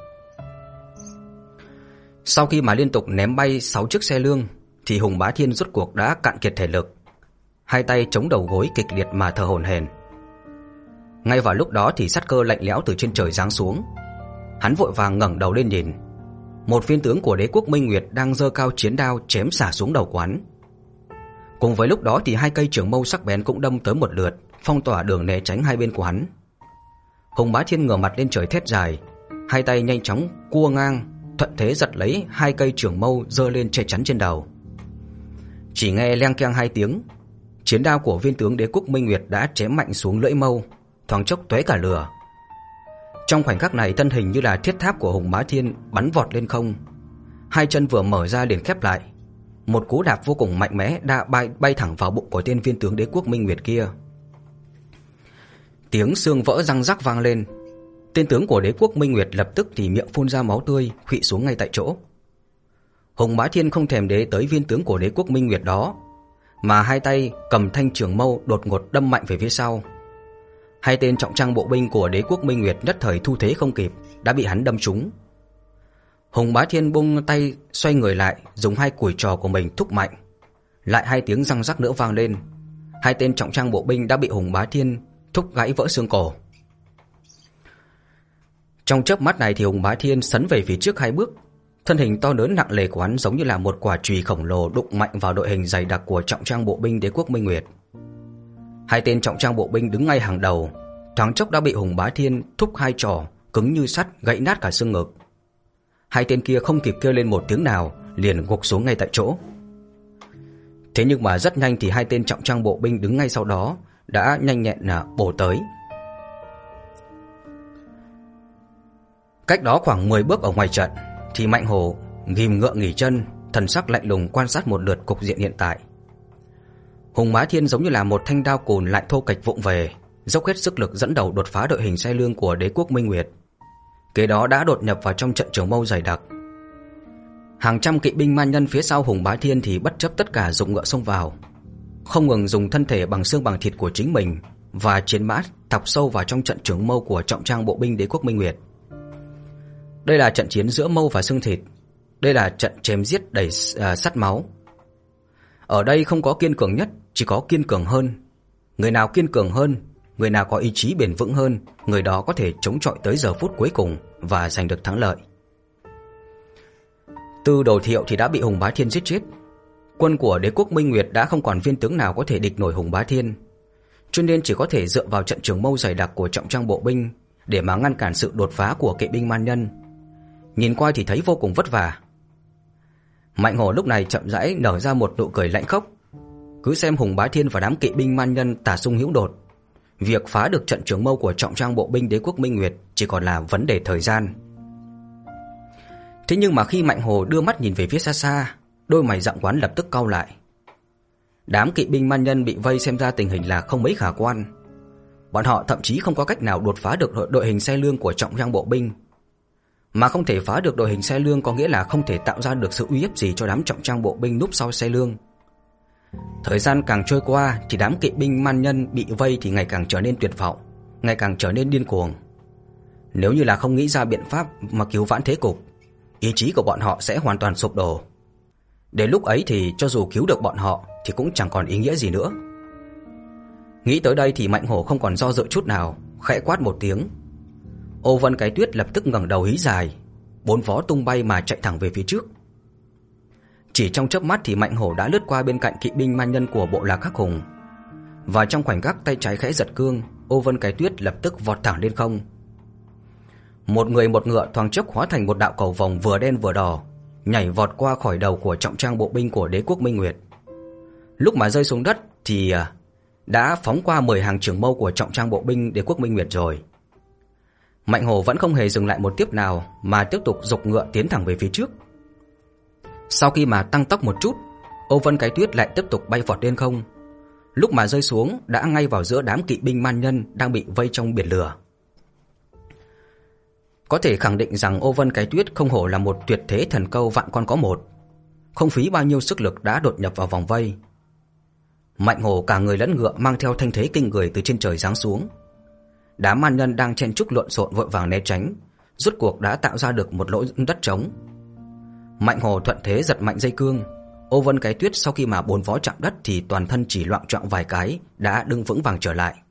Sau khi mà liên tục ném bay sáu chiếc xe lương thì Hùng Bá Thiên rốt cuộc đã cạn kiệt thể lực, hai tay chống đầu gối kịch liệt mà thở hổn hển. Ngay vào lúc đó thì sát cơ lạnh lẽo từ trên trời giáng xuống. Hắn vội vàng ngẩng đầu lên nhìn. Một viên tướng của Đế quốc Minh Nguyệt đang giơ cao chiến đao chém xả xuống đầu quán. Cùng với lúc đó thì hai cây trường mâu sắc bén cũng đâm tới một lượt, phong tỏa đường né tránh hai bên của hắn. Hùng Bá Thiên ngửa mặt lên trời thét dài, hai tay nhanh chóng cua ngang, thuận thế giật lấy hai cây trường mâu giơ lên che chắn trên đầu. Chỉ nghe leng keng hai tiếng, chiến đao của viên tướng Đế quốc Minh Nguyệt đã chém mạnh xuống lưỡi mâu, thoáng chốc tóe cả lửa. Trong khoảnh khắc này, thân hình như là thiết tháp của Hùng Bá Thiên bắn vọt lên không, hai chân vừa mở ra liền khép lại. Một cú đạp vô cùng mạnh mẽ đã bay, bay thẳng vào bụng của tên viên tướng Đế quốc Minh Nguyệt kia. Tiếng xương vỡ răng rắc vang lên. Tên tướng của Đế quốc Minh Nguyệt lập tức thì miệng phun ra máu tươi, khuỵu xuống ngay tại chỗ. Hùng Bá Thiên không thèm để tới viên tướng của Đế quốc Minh Nguyệt đó, mà hai tay cầm thanh trường mâu đột ngột đâm mạnh về phía sau. Hai tên trọng trang bộ binh của Đế quốc Minh Nguyệt nhất thời thu thế không kịp, đã bị hắn đâm trúng. Hùng Bá Thiên bung tay xoay người lại, dùng hai củi trò của mình thúc mạnh. Lại hai tiếng răng rắc nữa vang lên. Hai tên trọng trang bộ binh đã bị Hùng Bá Thiên thúc gãy vỡ xương cổ. Trong chớp mắt này thì Hùng Bá Thiên sấn về phía trước hai bước. Thân hình to lớn nặng nề của hắn giống như là một quả chùy khổng lồ đụng mạnh vào đội hình dày đặc của trọng trang bộ binh Đế quốc Minh Nguyệt. Hai tên trọng trang bộ binh đứng ngay hàng đầu, thoáng chốc đã bị Hùng Bá Thiên thúc hai trò cứng như sắt gãy nát cả xương ngực. Hai tên kia không kịp kêu lên một tiếng nào, liền gục xuống ngay tại chỗ. Thế nhưng mà rất nhanh thì hai tên trọng trang bộ binh đứng ngay sau đó đã nhanh nhẹn là bổ tới. Cách đó khoảng mười bước ở ngoài trận thì Mạnh Hổ ghim ngựa nghỉ chân, thần sắc lạnh lùng quan sát một lượt cục diện hiện tại. Hùng Bá Thiên giống như là một thanh đao cùn lại thô kệch vụng về, dốc hết sức lực dẫn đầu đột phá đội hình xe lương của Đế quốc Minh Nguyệt. Kế đó đã đột nhập vào trong trận trường mâu dày đặc. Hàng trăm kỵ binh man nhân phía sau Hùng Bá Thiên thì bất chấp tất cả dùng ngựa xông vào, không ngừng dùng thân thể bằng xương bằng thịt của chính mình và chiến mã thọc sâu vào trong trận trường mâu của trọng trang bộ binh Đế quốc Minh Nguyệt. Đây là trận chiến giữa mâu và xương thịt. Đây là trận chém giết đầy uh, sắt máu. Ở đây không có kiên cường nhất, chỉ có kiên cường hơn. Người nào kiên cường hơn, người nào có ý chí bền vững hơn, người đó có thể chống chọi tới giờ phút cuối cùng và giành được thắng lợi. Từ Đồ Thiệu thì đã bị Hùng Bá Thiên giết chết. Quân của Đế quốc Minh Nguyệt đã không còn viên tướng nào có thể địch nổi Hùng Bá Thiên, cho nên chỉ có thể dựa vào trận trường mâu dày đặc của trọng trang bộ binh để mà ngăn cản sự đột phá của kỵ binh man nhân. Nhìn qua thì thấy vô cùng vất vả. Mạnh Hổ lúc này chậm rãi nở ra một nụ cười lạnh khốc. Cứ xem Hùng Bá Thiên và đám kỵ binh man nhân tả sung hữu đột, việc phá được trận trường mâu của trọng trang bộ binh Đế quốc Minh Nguyệt chỉ còn là vấn đề thời gian. Thế nhưng mà khi Mạnh Hổ đưa mắt nhìn về phía xa xa, đôi mày rậm quán lập tức cau lại. Đám kỵ binh man nhân bị vây xem ra tình hình là không mấy khả quan. Bọn họ thậm chí không có cách nào đột phá được đội hình xe lương của trọng trang bộ binh. Mà không thể phá được đội hình xe lương có nghĩa là không thể tạo ra được sự uy hiếp gì cho đám trọng trang bộ binh núp sau xe lương. Thời gian càng trôi qua thì đám kỵ binh man nhân bị vây thì ngày càng trở nên tuyệt vọng, ngày càng trở nên điên cuồng. Nếu như là không nghĩ ra biện pháp mà cứu vãn thế cục, ý chí của bọn họ sẽ hoàn toàn sụp đổ. Đến lúc ấy thì cho dù cứu được bọn họ thì cũng chẳng còn ý nghĩa gì nữa. Nghĩ tới đây thì Mạnh Hổ không còn do dự chút nào, khẽ quát một tiếng. Ô Vân Cái Tuyết lập tức ngẩng đầu hí dài, bốn vó tung bay mà chạy thẳng về phía trước. Chỉ trong chớp mắt thì Mạnh Hổ đã lướt qua bên cạnh kỵ binh man nhân của bộ lạc Khắc Hùng, và trong khoảnh khắc tay trái khẽ giật cương, Ô Vân Cái Tuyết lập tức vọt thẳng lên không. Một người một ngựa thoáng chốc hóa thành một đạo cầu vồng vừa đen vừa đỏ, nhảy vọt qua khỏi đầu của trọng trang bộ binh của Đế quốc Minh Nguyệt. Lúc mà rơi xuống đất thì đã phóng qua mười hàng trưởng mâu của trọng trang bộ binh Đế quốc Minh Nguyệt rồi. Mạnh Hổ vẫn không hề dừng lại một tiếp nào mà tiếp tục giục ngựa tiến thẳng về phía trước. Sau khi mà tăng tốc một chút, Ô Vân Cái Tuyết lại tiếp tục bay vọt lên không. Lúc mà rơi xuống đã ngay vào giữa đám kỵ binh man nhân đang bị vây trong biển lửa. Có thể khẳng định rằng Ô Vân Cái Tuyết không hổ là một tuyệt thế thần câu vạn con có một, không phí bao nhiêu sức lực đã đột nhập vào vòng vây. Mạnh Hổ cả người lẫn ngựa mang theo thanh thế kinh người từ trên trời giáng xuống. Đám man nhân đang chen chúc lộn xộn vội vàng né tránh, rốt cuộc đã tạo ra được một lỗ đất trống. Mạnh Hổ thuận thế giật mạnh dây cương. Ô Vân Cái Tuyết sau khi mà bốn vó chạm đất thì toàn thân chỉ loạng choạng vài cái đã đứng vững vàng trở lại.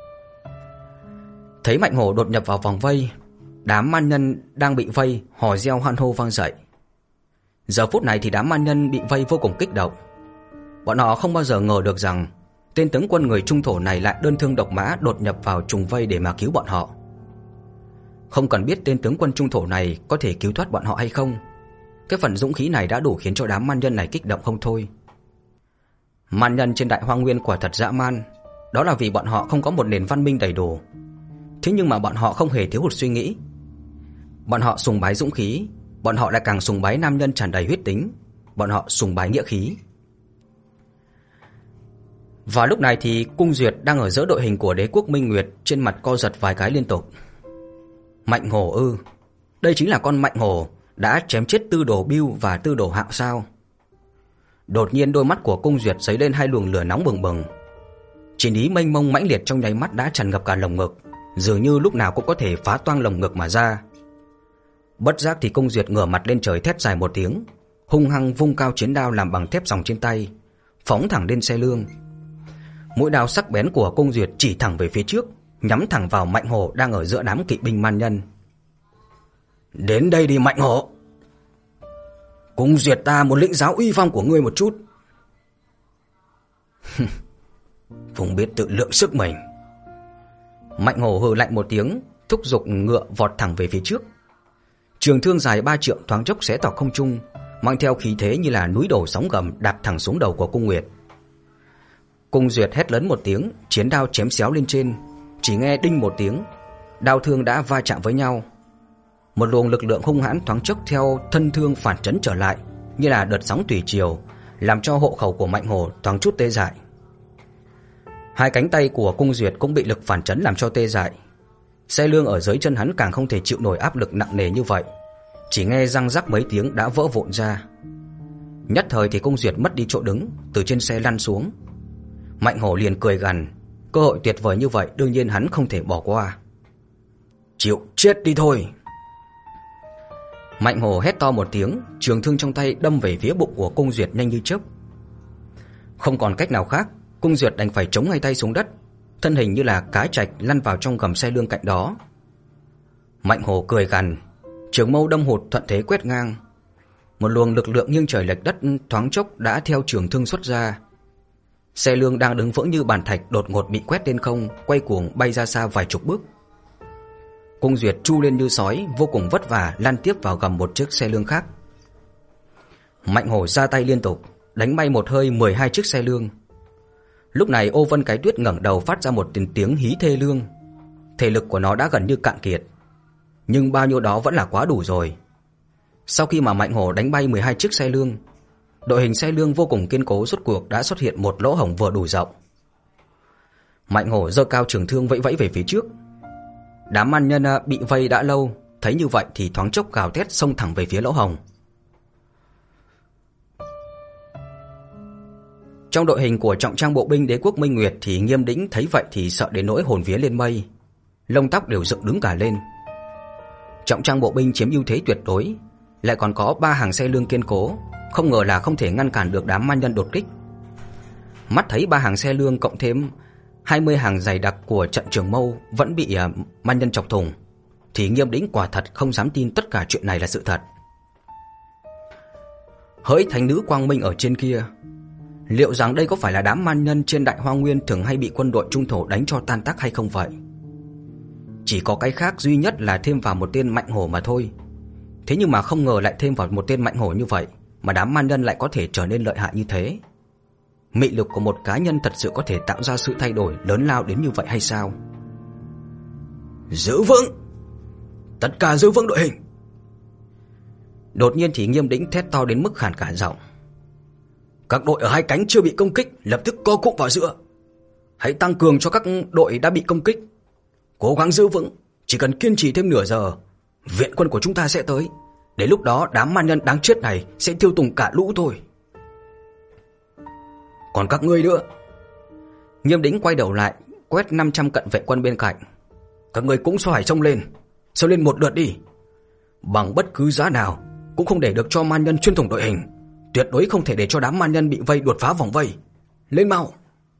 Thấy Mạnh Hổ đột nhập vào vòng vây, đám man nhân đang bị vây hò reo hoan hô vang dậy. Giờ phút này thì đám man nhân bị vây vô cùng kích động. Bọn họ không bao giờ ngờ được rằng tên tướng quân người Trung Thổ này lại đơn thương độc mã đột nhập vào trùng vây để mà cứu bọn họ. Không cần biết tên tướng quân Trung Thổ này có thể cứu thoát bọn họ hay không, cái phần dũng khí này đã đủ khiến cho đám man nhân này kích động không thôi. Man nhân trên Đại Hoang Nguyên quả thật dã man, đó là vì bọn họ không có một nền văn minh đầy đủ. Thế nhưng mà bọn họ không hề thiếu hụt suy nghĩ. Bọn họ sùng bái dũng khí, bọn họ lại càng sùng bái nam nhân tràn đầy huyết tính, bọn họ sùng bái nghĩa khí. Và lúc này thì Cung Duyệt đang ở giữa đội hình của Đế quốc Minh Nguyệt, trên mặt co giật vài cái liên tục. Mạnh Hổ ư? Đây chính là con Mạnh Hổ đã chém chết Tư Đồ Bưu và Tư Đồ Hạo sao? Đột nhiên đôi mắt của Cung Duyệt giấy lên hai luồng lửa nóng bừng bừng. Chiến ý mênh mông mãnh liệt trong nháy mắt đã tràn ngập cả lồng ngực, dường như lúc nào cũng có thể phá toang lồng ngực mà ra. Bất giác thì Cung Duyệt ngửa mặt lên trời thét dài một tiếng, hung hăng vung cao chiến đao làm bằng thép ròng trên tay, phóng thẳng lên xe lương. Mũi đao sắc bén của Cung Duyệt chỉ thẳng về phía trước, nhắm thẳng vào Mạnh Hổ đang ở giữa đám kỵ binh man nhân. Đến đây đi Mạnh Hổ, Cung Duyệt ta muốn lĩnh giáo uy phong của ngươi một chút. Không biết tự lượng sức mình. Mạnh Hổ hừ lạnh một tiếng, thúc giục ngựa vọt thẳng về phía trước. Trường thương dài ba trượng thoáng chốc xé toạc không trung, mang theo khí thế như là núi đổ sóng gầm đạp thẳng xuống đầu của Cung Nguyệt. Cung Duyệt hét lớn một tiếng, chiến đao chém xéo lên trên, chỉ nghe đinh một tiếng, đao thương đã va chạm với nhau. Một luồng lực lượng hung hãn thoáng chốc theo thân thương phản chấn trở lại, như là đợt sóng thủy triều, làm cho hộ khẩu của Mạnh Hổ thoáng chút tê dại. Hai cánh tay của Cung Duyệt cũng bị lực phản chấn làm cho tê dại. Xe lương ở dưới chân hắn càng không thể chịu nổi áp lực nặng nề như vậy, chỉ nghe răng rắc mấy tiếng đã vỡ vụn ra. Nhất thời thì Cung Duyệt mất đi chỗ đứng, từ trên xe lăn xuống. Mạnh Hổ liền cười gằn, cơ hội tuyệt vời như vậy đương nhiên hắn không thể bỏ qua. Chịu chết đi thôi. Mạnh Hổ hét to một tiếng, trường thương trong tay đâm về phía bụng của Cung Duyệt nhanh như chớp. Không còn cách nào khác, Cung Duyệt đành phải chống ngay tay xuống đất, thân hình như là cá trạch lăn vào trong gầm xe lương cạnh đó. Mạnh Hổ cười gằn, trường mâu đâm hụt thuận thế quét ngang. Một luồng lực lượng nghiêng trời lệch đất thoáng chốc đã theo trường thương xuất ra. Xe lương đang đứng vững như bàn thạch đột ngột bị quét lên không, quay cuồng bay ra xa vài chục bước. Cung Duyệt tru lên như sói, vô cùng vất vả lăn tiếp vào gầm một chiếc xe lương khác. Mạnh Hổ ra tay liên tục, đánh bay một hơi mười hai chiếc xe lương. Lúc này Ô Vân Cái Tuyết ngẩng đầu phát ra một tiếng tiếng hí thê lương. Thể lực của nó đã gần như cạn kiệt, nhưng bao nhiêu đó vẫn là quá đủ rồi. Sau khi mà Mạnh Hổ đánh bay mười hai chiếc xe lương, đội hình xe lương vô cùng kiên cố rốt cuộc đã xuất hiện một lỗ hổng vừa đủ rộng. Mạnh Hổ giơ cao trường thương vẫy vẫy về phía trước. Đám man nhân bị vây đã lâu, thấy như vậy thì thoáng chốc gào thét xông thẳng về phía lỗ hổng. Trong đội hình của trọng trang bộ binh Đế quốc Minh Nguyệt thì Nghiêm Đĩnh thấy vậy thì sợ đến nỗi hồn vía lên mây, lông tóc đều dựng đứng cả lên. Trọng trang bộ binh chiếm ưu thế tuyệt đối, lại còn có ba hàng xe lương kiên cố, không ngờ là không thể ngăn cản được đám man nhân đột kích. Mắt thấy ba hàng xe lương cộng thêm hai mươi hàng dày đặc của trận trường mâu vẫn bị uh, man nhân chọc thủng, thì Nghiêm Đĩnh quả thật không dám tin tất cả chuyện này là sự thật. Hỡi thánh nữ quang minh ở trên kia, liệu rằng đây có phải là đám man nhân trên Đại Hoang Nguyên thường hay bị quân đội Trung Thổ đánh cho tan tác hay không vậy? Chỉ có cái khác duy nhất là thêm vào một tên Mạnh Hổ mà thôi. Thế nhưng mà không ngờ lại thêm vào một tên Mạnh Hổ như vậy mà đám man nhân lại có thể trở nên lợi hại như thế. mị lực của một cá nhân thật sự có thể tạo ra sự thay đổi lớn lao đến như vậy hay sao? Giữ vững! Tất cả giữ vững đội hình! Đột nhiên thì Nghiêm Đĩnh thét to đến mức khàn cả giọng. Các đội ở hai cánh chưa bị công kích lập tức co cụm vào giữa. Hãy tăng cường cho các đội đã bị công kích. Cố gắng giữ vững, chỉ cần kiên trì thêm nửa giờ, viện quân của chúng ta sẽ tới. Đến lúc đó đám man nhân đáng chết này sẽ tiêu tùng cả lũ thôi. Còn các ngươi nữa. Nghiêm Đĩnh quay đầu lại, quét năm trăm cận vệ quân bên cạnh. Các ngươi cũng phải xông lên, xông lên một lượt đi. Bằng bất cứ giá nào cũng không để được cho man nhân xuyên thủng đội hình. Tuyệt đối không thể để cho đám man nhân bị vây đột phá vòng vây. Lên mau!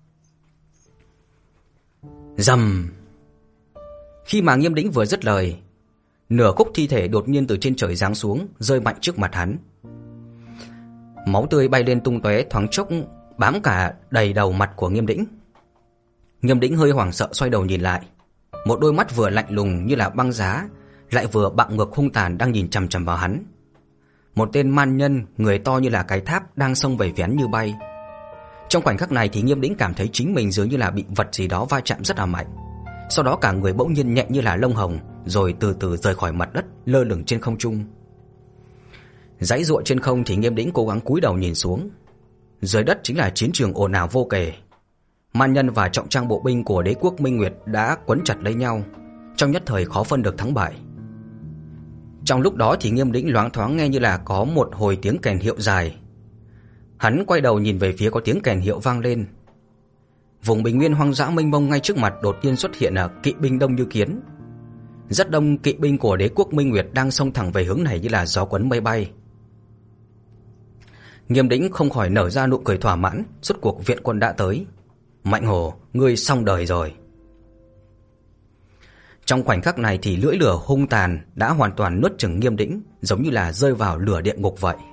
Rầm! Khi mà Nghiêm Đĩnh vừa dứt lời, nửa khúc thi thể đột nhiên từ trên trời giáng xuống, rơi mạnh trước mặt hắn. Máu tươi bay lên tung tóe, thoáng chốc bám cả đầy đầu mặt của Nghiêm Đĩnh. Nghiêm Đĩnh hơi hoảng sợ xoay đầu nhìn lại. Một đôi mắt vừa lạnh lùng như là băng giá, lại vừa bạo ngược hung tàn đang nhìn chằm chằm vào hắn. Một tên man nhân, người to như là cái tháp, đang xông về phía hắn như bay. Trong khoảnh khắc này thì Nghiêm Đĩnh cảm thấy chính mình dường như là bị vật gì đó va chạm rất là mạnh. Sau đó cả người bỗng nhiên nhẹ như là lông hồng, rồi từ từ rời khỏi mặt đất, lơ lửng trên không trung. Giãy giụa trên không thì Nghiêm Đĩnh cố gắng cúi đầu nhìn xuống. Dưới đất chính là chiến trường ồn ào vô kể. Man nhân và trọng trang bộ binh của đế quốc Minh Nguyệt đã quấn chặt lấy nhau, trong nhất thời khó phân được thắng bại. Trong lúc đó thì Nghiêm Đĩnh loáng thoáng nghe như là có một hồi tiếng kèn hiệu dài. Hắn quay đầu nhìn về phía có tiếng kèn hiệu vang lên. Vùng bình nguyên hoang dã mênh mông ngay trước mặt đột nhiên xuất hiện là kỵ binh đông như kiến. Rất đông kỵ binh của đế quốc Minh Nguyệt đang xông thẳng về hướng này như là gió cuốn mây bay. Nghiêm Đĩnh không khỏi nở ra nụ cười thỏa mãn, rốt cuộc viện quân đã tới. Mạnh Hổ, ngươi xong đời rồi. Trong khoảnh khắc này thì lưỡi lửa hung tàn đã hoàn toàn nuốt chửng Nghiêm Đĩnh, giống như là rơi vào lửa địa ngục vậy.